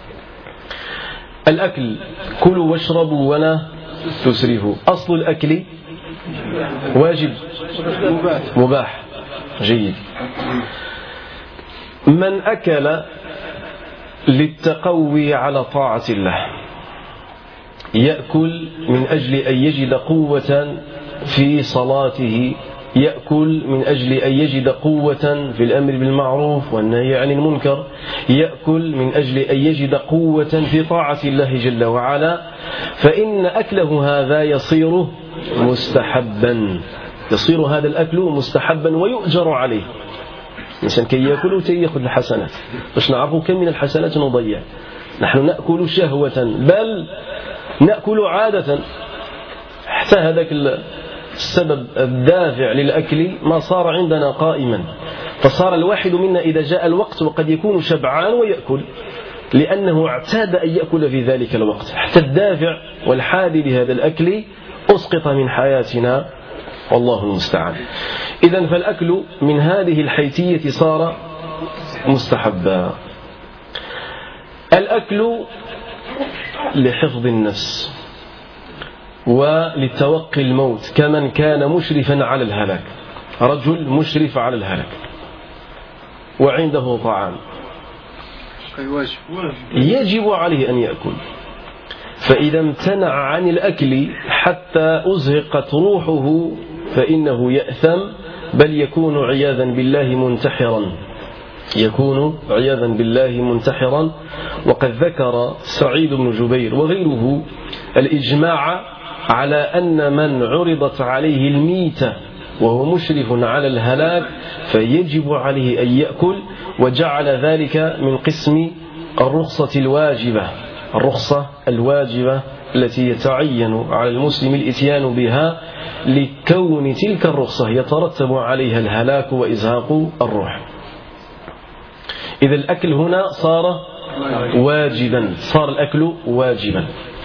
الأكل كلوا واشربوا ولا تسرفوا، أصل الأكل واجب مباح جيد. من أكل للتقوي على طاعة الله، يأكل من أجل أن يجد قوة في صلاته، يأكل من أجل أن يجد قوة في الأمر بالمعروف والنهي عن المنكر، يأكل من أجل أن يجد قوة في طاعة الله جل وعلا، فإن أكله هذا يصير مستحبا، يصير هذا الأكل مستحبا ويؤجر عليه. الإنسان كي يأكل وكي يأخذ الحسنات، باش نعرفوا كم من الحسنات نضيع. نحن نأكل شهوة، بل نأكل عادة، حتى هذاك السبب الدافع للأكل ما صار عندنا قائما، فصار الواحد منا إذا جاء الوقت وقد يكون شبعان ويأكل، لأنه اعتاد أن يأكل في ذلك الوقت، حتى الدافع والحادي لهذا الأكل أسقط من حياتنا، والله المستعان. إذن فالأكل من هذه الحيثية صار مستحبا. الأكل لحفظ النفس ولتوقي الموت، كمن كان مشرفا على الهلاك، رجل مشرف على الهلاك وعنده طعام يجب عليه أن يأكل، فإذا امتنع عن الأكل حتى أزهقت روحه فإنه يأثم، بل يكون عياذا بالله منتحرا، يكون عياذا بالله منتحرا. وقد ذكر سعيد بن جبير وغيره الإجماع على أن من عرضت عليه الميتة وهو مشرف على الهلاك فيجب عليه أن يأكل، وجعل ذلك من قسم الرخصة الواجبة، الرخصة الواجبة التي يتعين على المسلم الإتيان بها لكون تلك الرخصة يترتب عليها الهلاك وإزهاق الروح. إذا الأكل هنا صار واجبا، صار الأكل واجبا.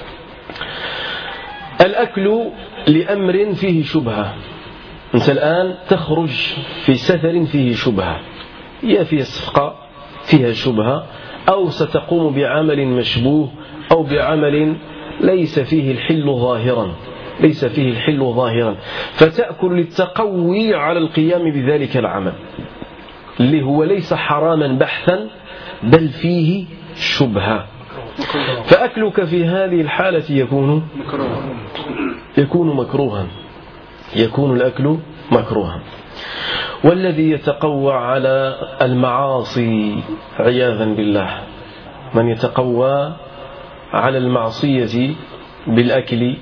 الأكل لأمر فيه شبهة، أنت الآن تخرج في سفر فيه شبهة، يا فيه صفقة فيها شبهة، أو ستقوم بعمل مشبوه، أو بعمل ليس فيه الحل ظاهرا، ليس فيه الحل ظاهرا، فتأكل للتقوي على القيام بذلك العمل اللي هو ليس حراما بحثا بل فيه شبهة، فأكلك في هذه الحالة يكون يكون مكروها، يكون الأكل مكروها. والذي يتقوى على المعاصي عياذا بالله، من يتقوى على المعصية بالأكل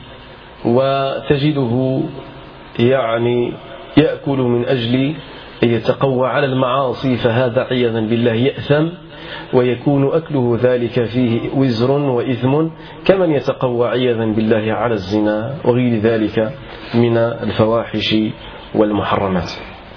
وتجده يعني يأكل من أجل أن يتقوى على المعاصي، فهذا عياذا بالله يأثم، ويكون أكله ذلك فيه وزر وإثم، كمن يتقوى عياذا بالله على الزنا وغير ذلك من الفواحش والمحرمات.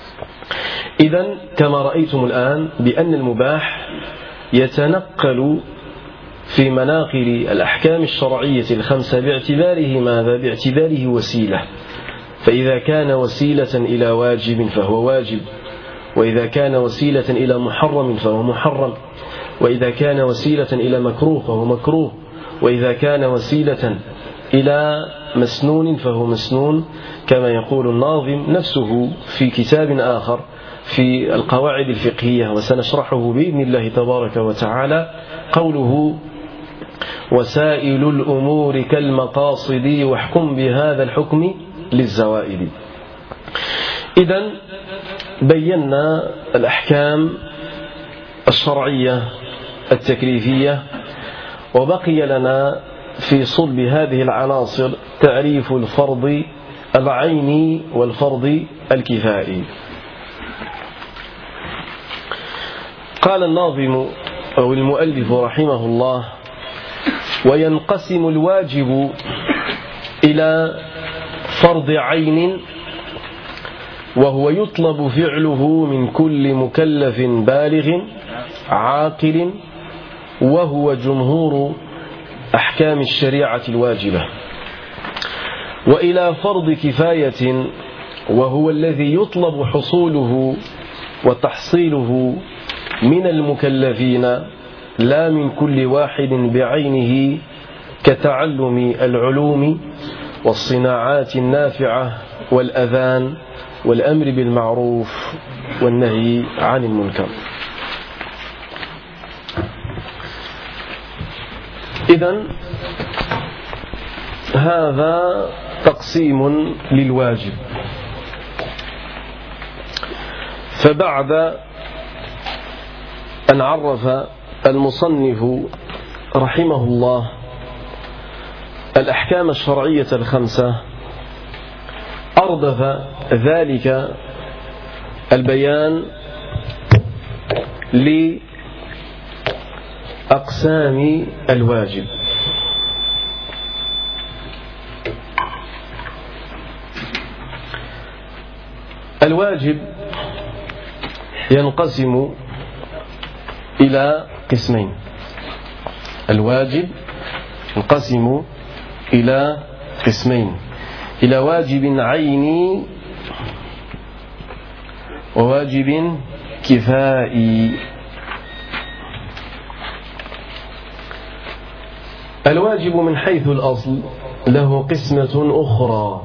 إذن كما رأيتم الآن بأن المباح يتنقل في مناقل الأحكام الشرعية الخمسة باعتباره ماذا؟ باعتباره وسيلة، فإذا كان وسيلة إلى واجب فهو واجب، وإذا كان وسيلة إلى محرم فهو محرم، وإذا كان وسيلة إلى مكروه فهو مكروه، وإذا كان وسيلة إلى مسنون فهو مسنون، كما يقول الناظم نفسه في كتاب آخر في القواعد الفقهية وسنشرحه بإذن الله تبارك وتعالى، قوله وسائل الأمور كالمقاصد واحكم بهذا الحكم للزوائد. إذن بينا الأحكام الشرعية التكليفية، وبقي لنا في صلب هذه العناصر تعريف الفرض العيني والفرض الكفائي. قال الناظم أو المؤلف رحمه الله وينقسم الواجب إلى فرض عين وهو يطلب فعله من كل مكلف بالغ عاقل، وهو جمهور أحكام الشريعة الواجبة، وإلى فرض كفاية وهو الذي يطلب حصوله وتحصيله من المكلفين لا من كل واحد بعينه، كتعلم العلوم والصناعات النافعة والأذان والأمر بالمعروف والنهي عن المنكر. إذن هذا تقسيم للواجب. فبعد أن عرف المصنف رحمه الله الأحكام الشرعية الخمسة أردف ذلك البيان لأقسام الواجب. الواجب ينقسم إلى قسمين. الواجب ينقسم إلى قسمين، إلى واجب عيني وواجب كفائي. الواجب من حيث الأصل له قسمة أخرى،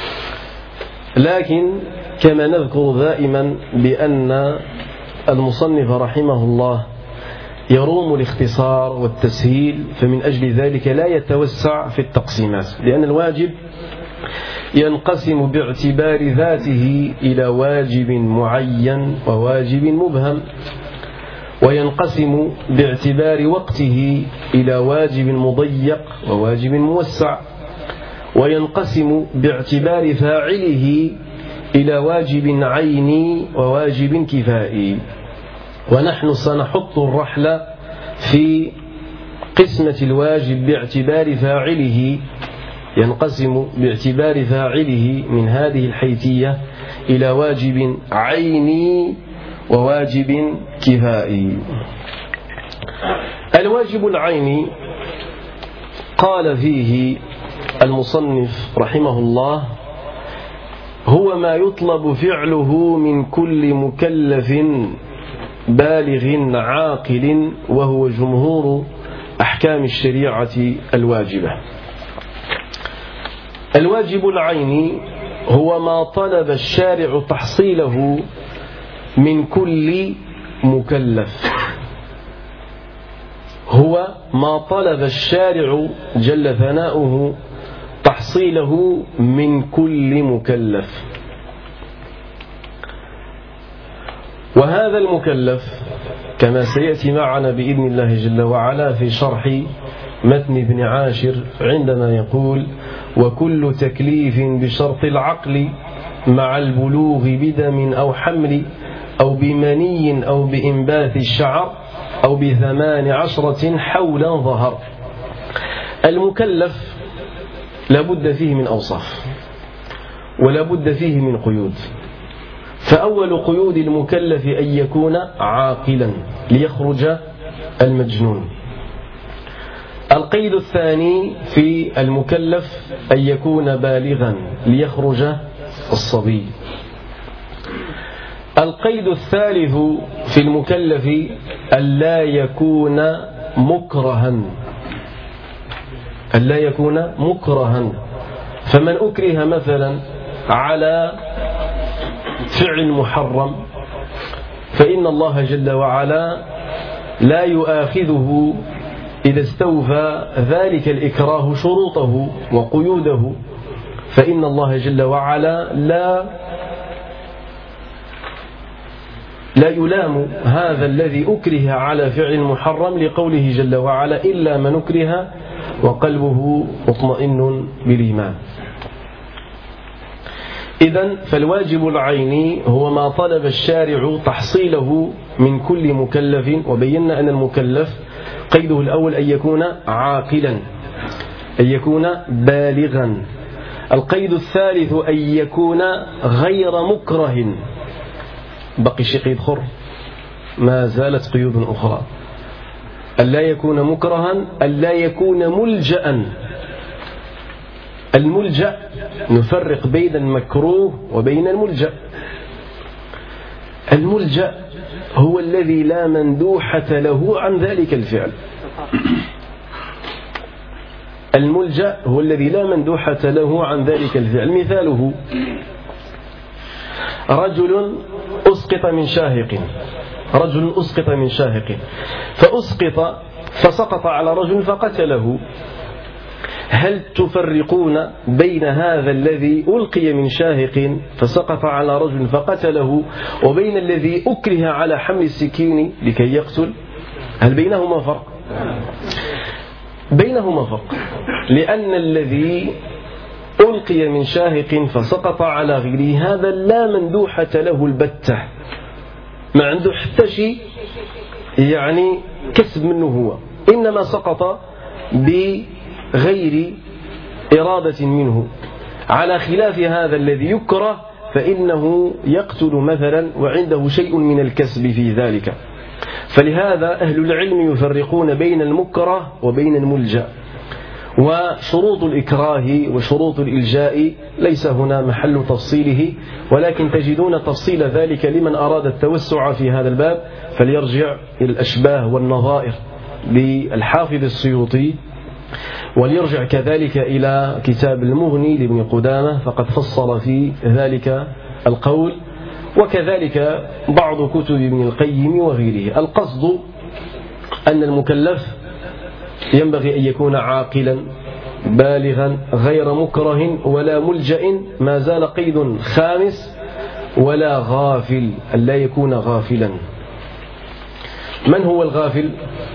لكن كما نذكر دائما بأن المصنف رحمه الله يروم الاختصار والتسهيل، فمن أجل ذلك لا يتوسع في التقسيمات، لأن الواجب ينقسم باعتبار ذاته إلى واجب معين وواجب مبهم، وينقسم باعتبار وقته إلى واجب مضيق وواجب موسع، وينقسم باعتبار فاعله إلى واجب عيني وواجب كفائي. ونحن سنحط الرحل في قسمة الواجب باعتبار فاعله، ينقسم باعتبار فاعله من هذه الحيثية إلى واجب عيني وواجب كفائي. الواجب العيني قال فيه المصنف رحمه الله هو ما يطلب فعله من كل مكلف بالغ عاقل، وهو جمهور أحكام الشريعة الواجبة. الواجب العيني هو ما طلب الشارع تحصيله من كل مكلف، هو ما طلب الشارع جل ثناؤه تحصيله من كل مكلف. وهذا المكلف كما سيأتي معنا بإذن الله جل وعلا في شرح متن ابن عاشر عندما يقول: وكل تكليف بشرط العقل مع البلوغ بدم أو حمل أو بمني أو بإنباث الشعر أو بثمان عشرة حولا ظهر. المكلف لابد فيه من أوصاف ولابد فيه من قيود. فأول قيود المكلف أن يكون عاقلا ليخرج المجنون. القيد الثاني في المكلف أن يكون بالغا ليخرج الصبي. القيد الثالث في المكلف ألا يكون مكرها، ألا يكون مكرها. فمن أكره مثلا على فعل محرم فإن الله جل وعلا لا يؤاخذه إذا استوفى ذلك الإكراه شروطه وقيوده، فإن الله جل وعلا لا لا يلام هذا الذي أكره على فعل محرم، لقوله جل وعلا: إلا من أكره وقلبه مطمئن بالإيمان. إذن فالواجب العيني هو ما طلب الشارع تحصيله من كل مكلف، وبينا أن المكلف قيده الأول أن يكون عاقلا، أن يكون بالغا. القيد الثالث أن يكون غير مكره. بقي شي قيد آخر، ما زالت قيود أخرى: ألا يكون مكرها، ألا يكون ملجأ. الملجأ نفرق بين المكروه وبين الملجأ. الملجأ هو الذي لا مندوحة له عن ذلك الفعل. الملجأ هو الذي لا مندوحة له عن ذلك الفعل. مثاله: رجل أسقط من شاهق، رجل أسقط من شاهق فأسقط فسقط على رجل فقتله. هل تفرقون بين هذا الذي ألقي من شاهق فسقط على رجل فقتله وبين الذي أكره على حمل السكين لكي يقتل؟ هل بينهما فرق؟ بينهما فرق، لأن الذي ألقي من شاهق فسقط على غيره هذا لا مندوحة له البتة، ما عنده حتى شيء يعني كسب منه هو، إنما سقط بغير إرادة منه، على خلاف هذا الذي يكره فإنه يقتل مثلا وعنده شيء من الكسب في ذلك. فلهذا أهل العلم يفرقون بين المكره وبين الملجأ، وشروط الإكراه وشروط الإلجاء ليس هنا محل تفصيله، ولكن تجدون تفصيل ذلك لمن أراد التوسع في هذا الباب فليرجع إلى الأشباه والنظائر للحافظ السيوطي، وليرجع كذلك إلى كتاب المغني لابن قدامة فقد فصل في ذلك القول، وكذلك بعض كتب ابن القيم وغيره. القصد أن المكلف ينبغي أن يكون عاقلا بالغا غير مكره ولا ملجأ، ما زال قيد خامس، ولا غافل، أن لا يكون غافلا. من هو الغافل؟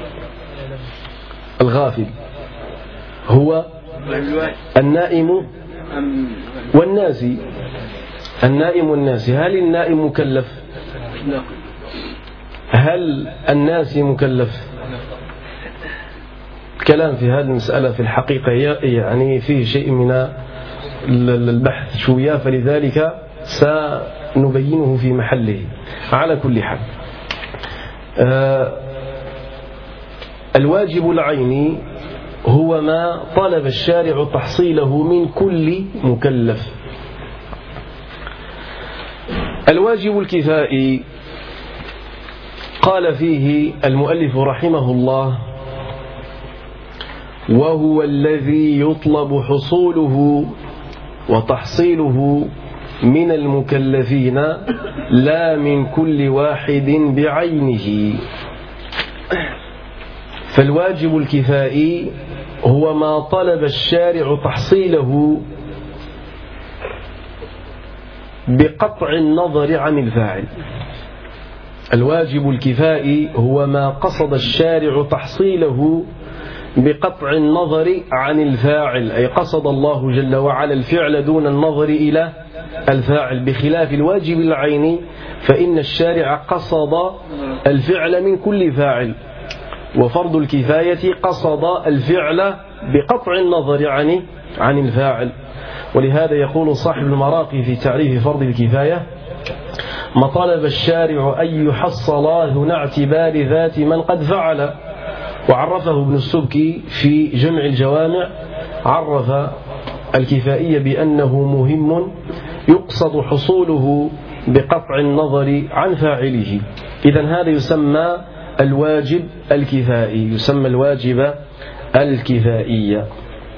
الغافل هو النائم والناسي. النائم والناسي، هل النائم مكلف؟ هل الناسي مكلف؟ كلام في هذه المسألة في الحقيقة يعني فيه شيء من البحث شوية، فلذلك سنبينه في محله. على كل حال الواجب العيني هو ما طلب الشارع تحصيله من كل مكلف. الواجب الكفائي قال فيه المؤلف رحمه الله: وهو الذي يطلب حصوله وتحصيله من المكلفين لا من كل واحد بعينه. فالواجب الكفائي هو ما طلب الشارع تحصيله بقطع النظر عن الفاعل. الواجب الكفائي هو ما قصد الشارع تحصيله بقطع النظر عن الفاعل، أي قصد الله جل وعلا الفعل دون النظر إلى الفاعل، بخلاف الواجب العيني فإن الشارع قصد الفعل من كل فاعل، وفرض الكفاية قصد الفعل بقطع النظر عن عن الفاعل. ولهذا يقول صاحب المراقي في تعريف فرض الكفاية: ما طلب الشارع أن يحصل دون اعتبار ذات من قد فعل. وعرفه ابن السبكي في جمع الجوامع، عرف الكفائية بأنه مهم يقصد حصوله بقطع النظر عن فاعله. إذن هذا يسمى الواجب الكفائي، يسمى الواجب الكفائية.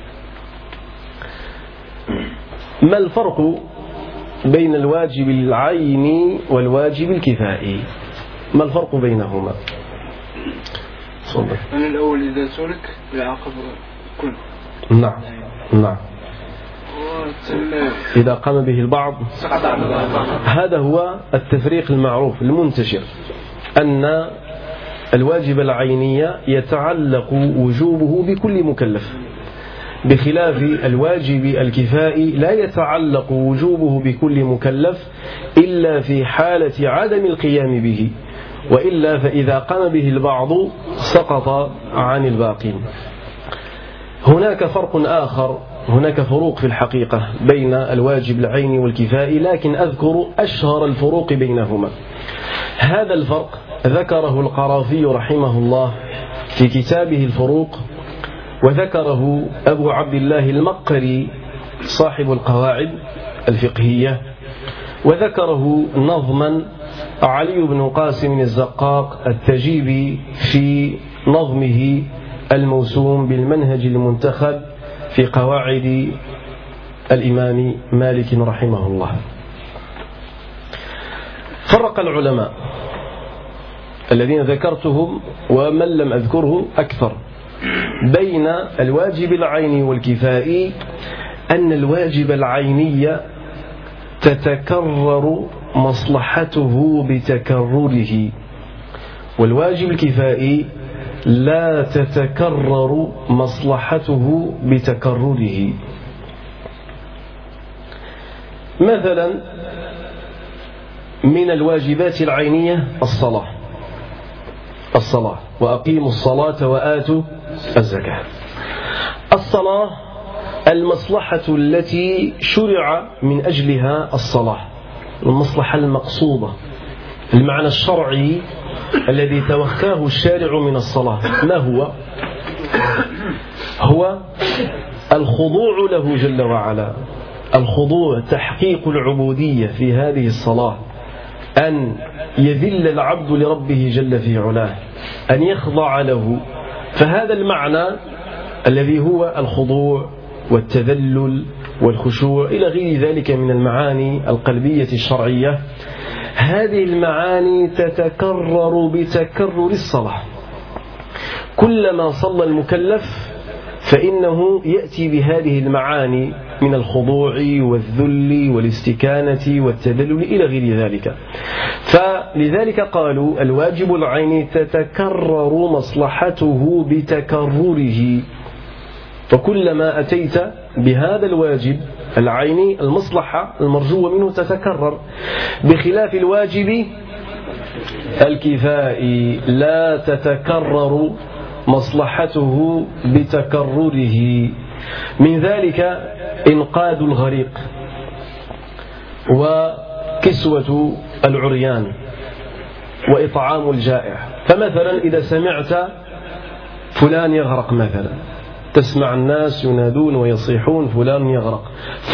ما الفرق بين الواجب العيني والواجب الكفائي؟ ما الفرق بينهما؟ صدق. أنا الأول إذا سلك يعاقب كل. نعم نعم. إذا قام به البعض هذا هو التفريق المعروف المنتشر، أن الواجب العيني يتعلق وجوبه بكل مكلف، بخلاف الواجب الكفائي لا يتعلق وجوبه بكل مكلف إلا في حالة عدم القيام به، وإلا فإذا قام به البعض سقط عن الباقين. هناك فرق آخر، هناك فروق في الحقيقة بين الواجب العيني والكفائي، لكن أذكر أشهر الفروق بينهما. هذا الفرق ذكره القرافي رحمه الله في كتابه الفروق، وذكره أبو عبد الله المقري صاحب القواعد الفقهية، وذكره نظما علي بن قاسم الزقاق التجيبي في نظمه الموسوم بالمنهج المنتخب في قواعد الإمام مالك رحمه الله. فرق العلماء الذين ذكرتهم ومن لم أذكره أكثر بين الواجب العيني والكفائي أن الواجب العيني تتكرر مصلحته بتكرره، والواجب الكفائي لا تتكرر مصلحته بتكرره. مثلا من الواجبات العينية الصلاة الصلاة وأقيموا الصلاة وآتوا الزكاة. الصلاة المصلحة التي شرع من أجلها الصلاة، المصلحة المقصودة، المعنى الشرعي الذي توخاه الشارع من الصلاة ما هو؟ هو الخضوع له جل وعلا، الخضوع تحقيق العبودية في هذه الصلاة، أن يذل العبد لربه جل في علاه، أن يخضع له. فهذا المعنى الذي هو الخضوع والتذلل والخشوع إلى غير ذلك من المعاني القلبية الشرعية، هذه المعاني تتكرر بتكرر الصلاة. كلما صلى المكلف فإنه يأتي بهذه المعاني من الخضوع والذل والاستكانة والتذلل إلى غير ذلك. فلذلك قالوا الواجب العيني تتكرر مصلحته بتكرره، فكلما أتيت بهذا الواجب العيني المصلحة المرجوة منه تتكرر، بخلاف الواجب الكفائي لا تتكرر مصلحته بتكرره. من ذلك إنقاذ الغريق وكسوة العريان وإطعام الجائع. فمثلا إذا سمعت فلان يغرق مثلا، تسمع الناس ينادون ويصيحون فلان يغرق،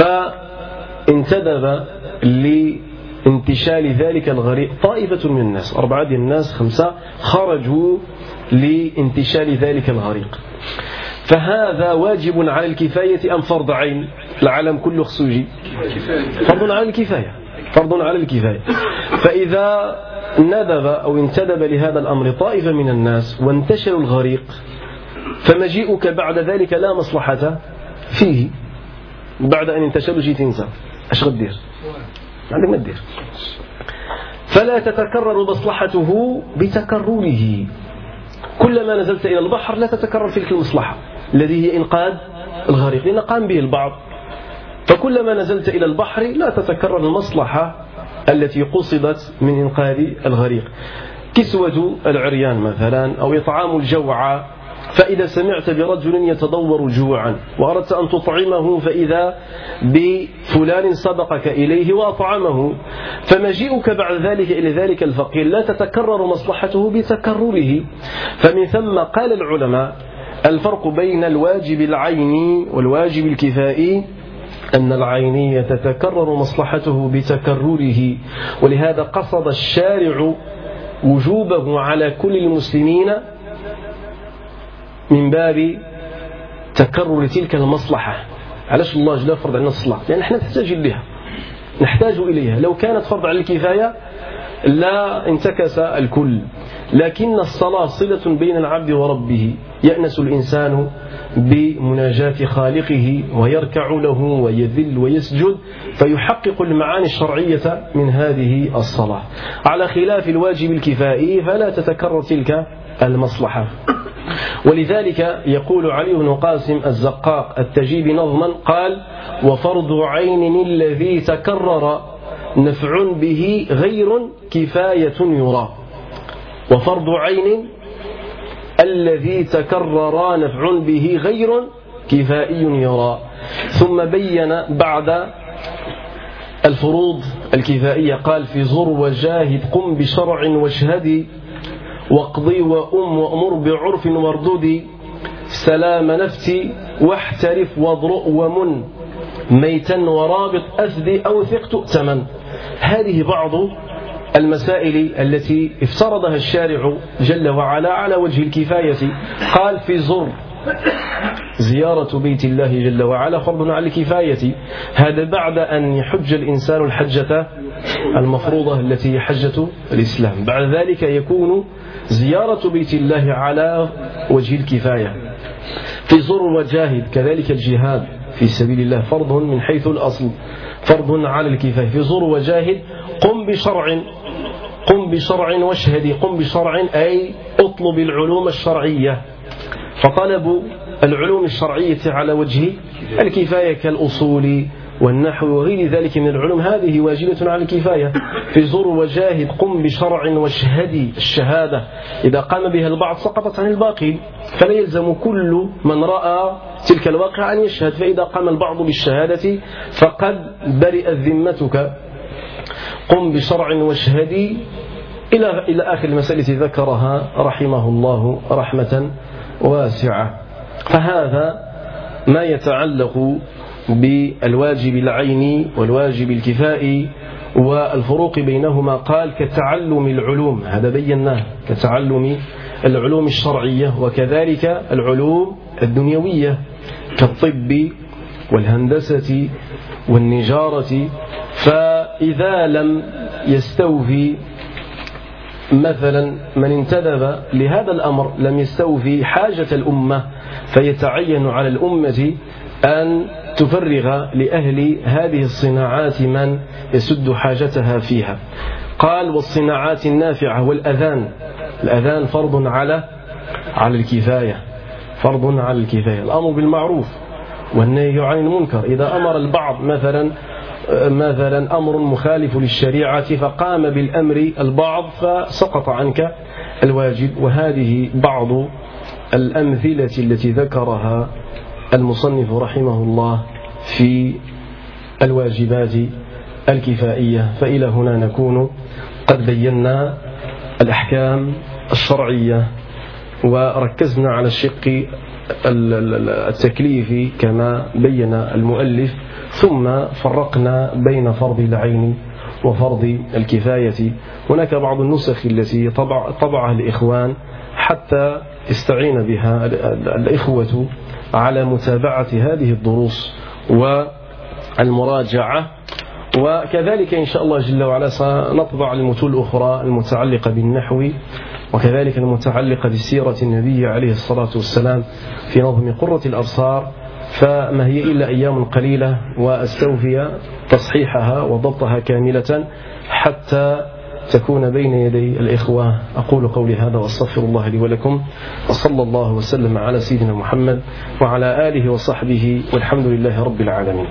فانتدب لانتشال ذلك الغريق طائفة من الناس، أربعة الناس خمسة خرجوا لانتشال ذلك الغريق، فهذا واجب على الكفاية أم فرض عين؟ العالم كله خصو يجي فرض على الكفاية، فرض على الكفاية. فإذا ندب أو انتدب لهذا الأمر طائفة من الناس وانتشلوا الغريق، فمجيئك بعد ذلك لا مصلحة فيه. بعد أن انتشلوا جيت انسى اش غدير؟ عندك ما تدير. فلا تتكرر مصلحته بتكرره. كلما نزلت إلى البحر لا تتكرر تلك المصلحة الذي هي إنقاذ الغريق، لأن قام به البعض. فكلما نزلت إلى البحر لا تتكرر المصلحة التي قصدت من إنقاذ الغريق، كسوة العريان مثلا أو إطعام الجوع. فإذا سمعت برجل يتضور جوعا وأردت أن تطعمه، فإذا بفلان سبقك إليه وأطعمه، فمجيئك بعد ذلك إلى ذلك الفقير لا تتكرر مصلحته بتكرره. فمن ثم قال العلماء الفرق بين الواجب العيني والواجب الكفائي أن العيني تتكرر مصلحته بتكرره، ولهذا قصد الشارع وجوبه على كل المسلمين من باب تكرر تلك المصلحة. علاش الله جل فرض علينا الصلاة؟ لأن احنا نحتاج إليها، نحتاج إليها. لو كانت فرض على الكفاية لا انتكس الكل، لكن الصلاة صلة بين العبد وربه، يأنس الإنسان بمناجاة خالقه ويركع له ويذل ويسجد، فيحقق المعاني الشرعية من هذه الصلاة، على خلاف الواجب الكفائي فلا تتكرر تلك المصلحة. ولذلك يقول علي بن قاسم الزقاق التجيبي نظما قال: وفرض عين الذي تكرر نفع به غير كفاية يرى. وفرض عين الذي تكرر نفع به غير كفائي يرى. ثم بين بعد الفروض الكفائية قال: في زر وجاهد قم بشرع واشهدي واقضي وأم وأمر بعرف وارددي سلام نفتي واحترف واضرؤ ومن ميتا ورابط أثدي أوثق تؤتمن. هذه بعض المسائل التي افترضها الشارع جل وعلا على وجه الكفاية. قال: في زر زيارة بيت الله جل وعلا فرض على الكفاية، هذا بعد أن يحج الإنسان الحجة المفروضة التي هي حجة الإسلام، بعد ذلك يكون زيارة بيت الله على وجه الكفاية. في زر وجاهد، كذلك الجهاد في سبيل الله فرض من حيث الأصل، فرض على الكفاية. في زر وجاهد قم بشرع، قم بشرع واشهدي. قم بشرع أي اطلب العلوم الشرعية، فطلب العلوم الشرعية على وجه الكفاية كالأصول والنحو وغير ذلك من العلوم، هذه واجبة على الكفاية. في زر وجاهد قم بشرع واشهدي، الشهادة إذا قام بها البعض سقطت عن الباقي، فلا يلزم كل من رأى تلك الواقع أن يشهد، فإذا قام البعض بالشهادة فقد برئت ذمتك. قم بشرع واشهدي إلى إلى آخر المسألة ذكرها رحمه الله رحمة واسعة. فهذا ما يتعلق بالواجب العيني والواجب الكفائي والفروق بينهما. قال كتعلم العلوم، هذا بيناه، كتعلم العلوم الشرعية وكذلك العلوم الدنيوية كالطب والهندسة والنجارة. فإذا لم يستوفي مثلا من انتدب لهذا الأمر لم يستوفي حاجة الأمة، فيتعين على الأمة أن تفرغ لأهل هذه الصناعات من يسد حاجتها فيها. قال والصناعات النافعة والأذان، الأذان فرض على على الكفاية، فرض على الكفاية. الأمر بالمعروف والنهي عن المنكر، إذا أمر البعض مثلا مثلا أمر مخالف للشريعة فقام بالأمر البعض فسقط عنك الواجب. وهذه بعض الأمثلة التي ذكرها المصنف رحمه الله في الواجبات الكفائية. فإلى هنا نكون قد بينا الأحكام الشرعية وركزنا على الشق التكليفي كما بين المؤلف، ثم فرقنا بين فرض العين وفرض الكفاية. هناك بعض النسخ التي طبع طبعها الإخوان حتى استعين بها الإخوة على متابعة هذه الدروس والمراجعة، وكذلك إن شاء الله جل وعلا سنطبع المتون الأخرى المتعلقة بالنحو وكذلك المتعلقة بسيرة النبي عليه الصلاة والسلام في نظم قرة الأبصار. فما هي إلا أيام قليلة وأستوفي تصحيحها وضبطها كاملة حتى تكون بين يدي الإخوة. أقول قولي هذا وأستغفر الله لي ولكم، وصلى الله وسلم على سيدنا محمد وعلى آله وصحبه، والحمد لله رب العالمين.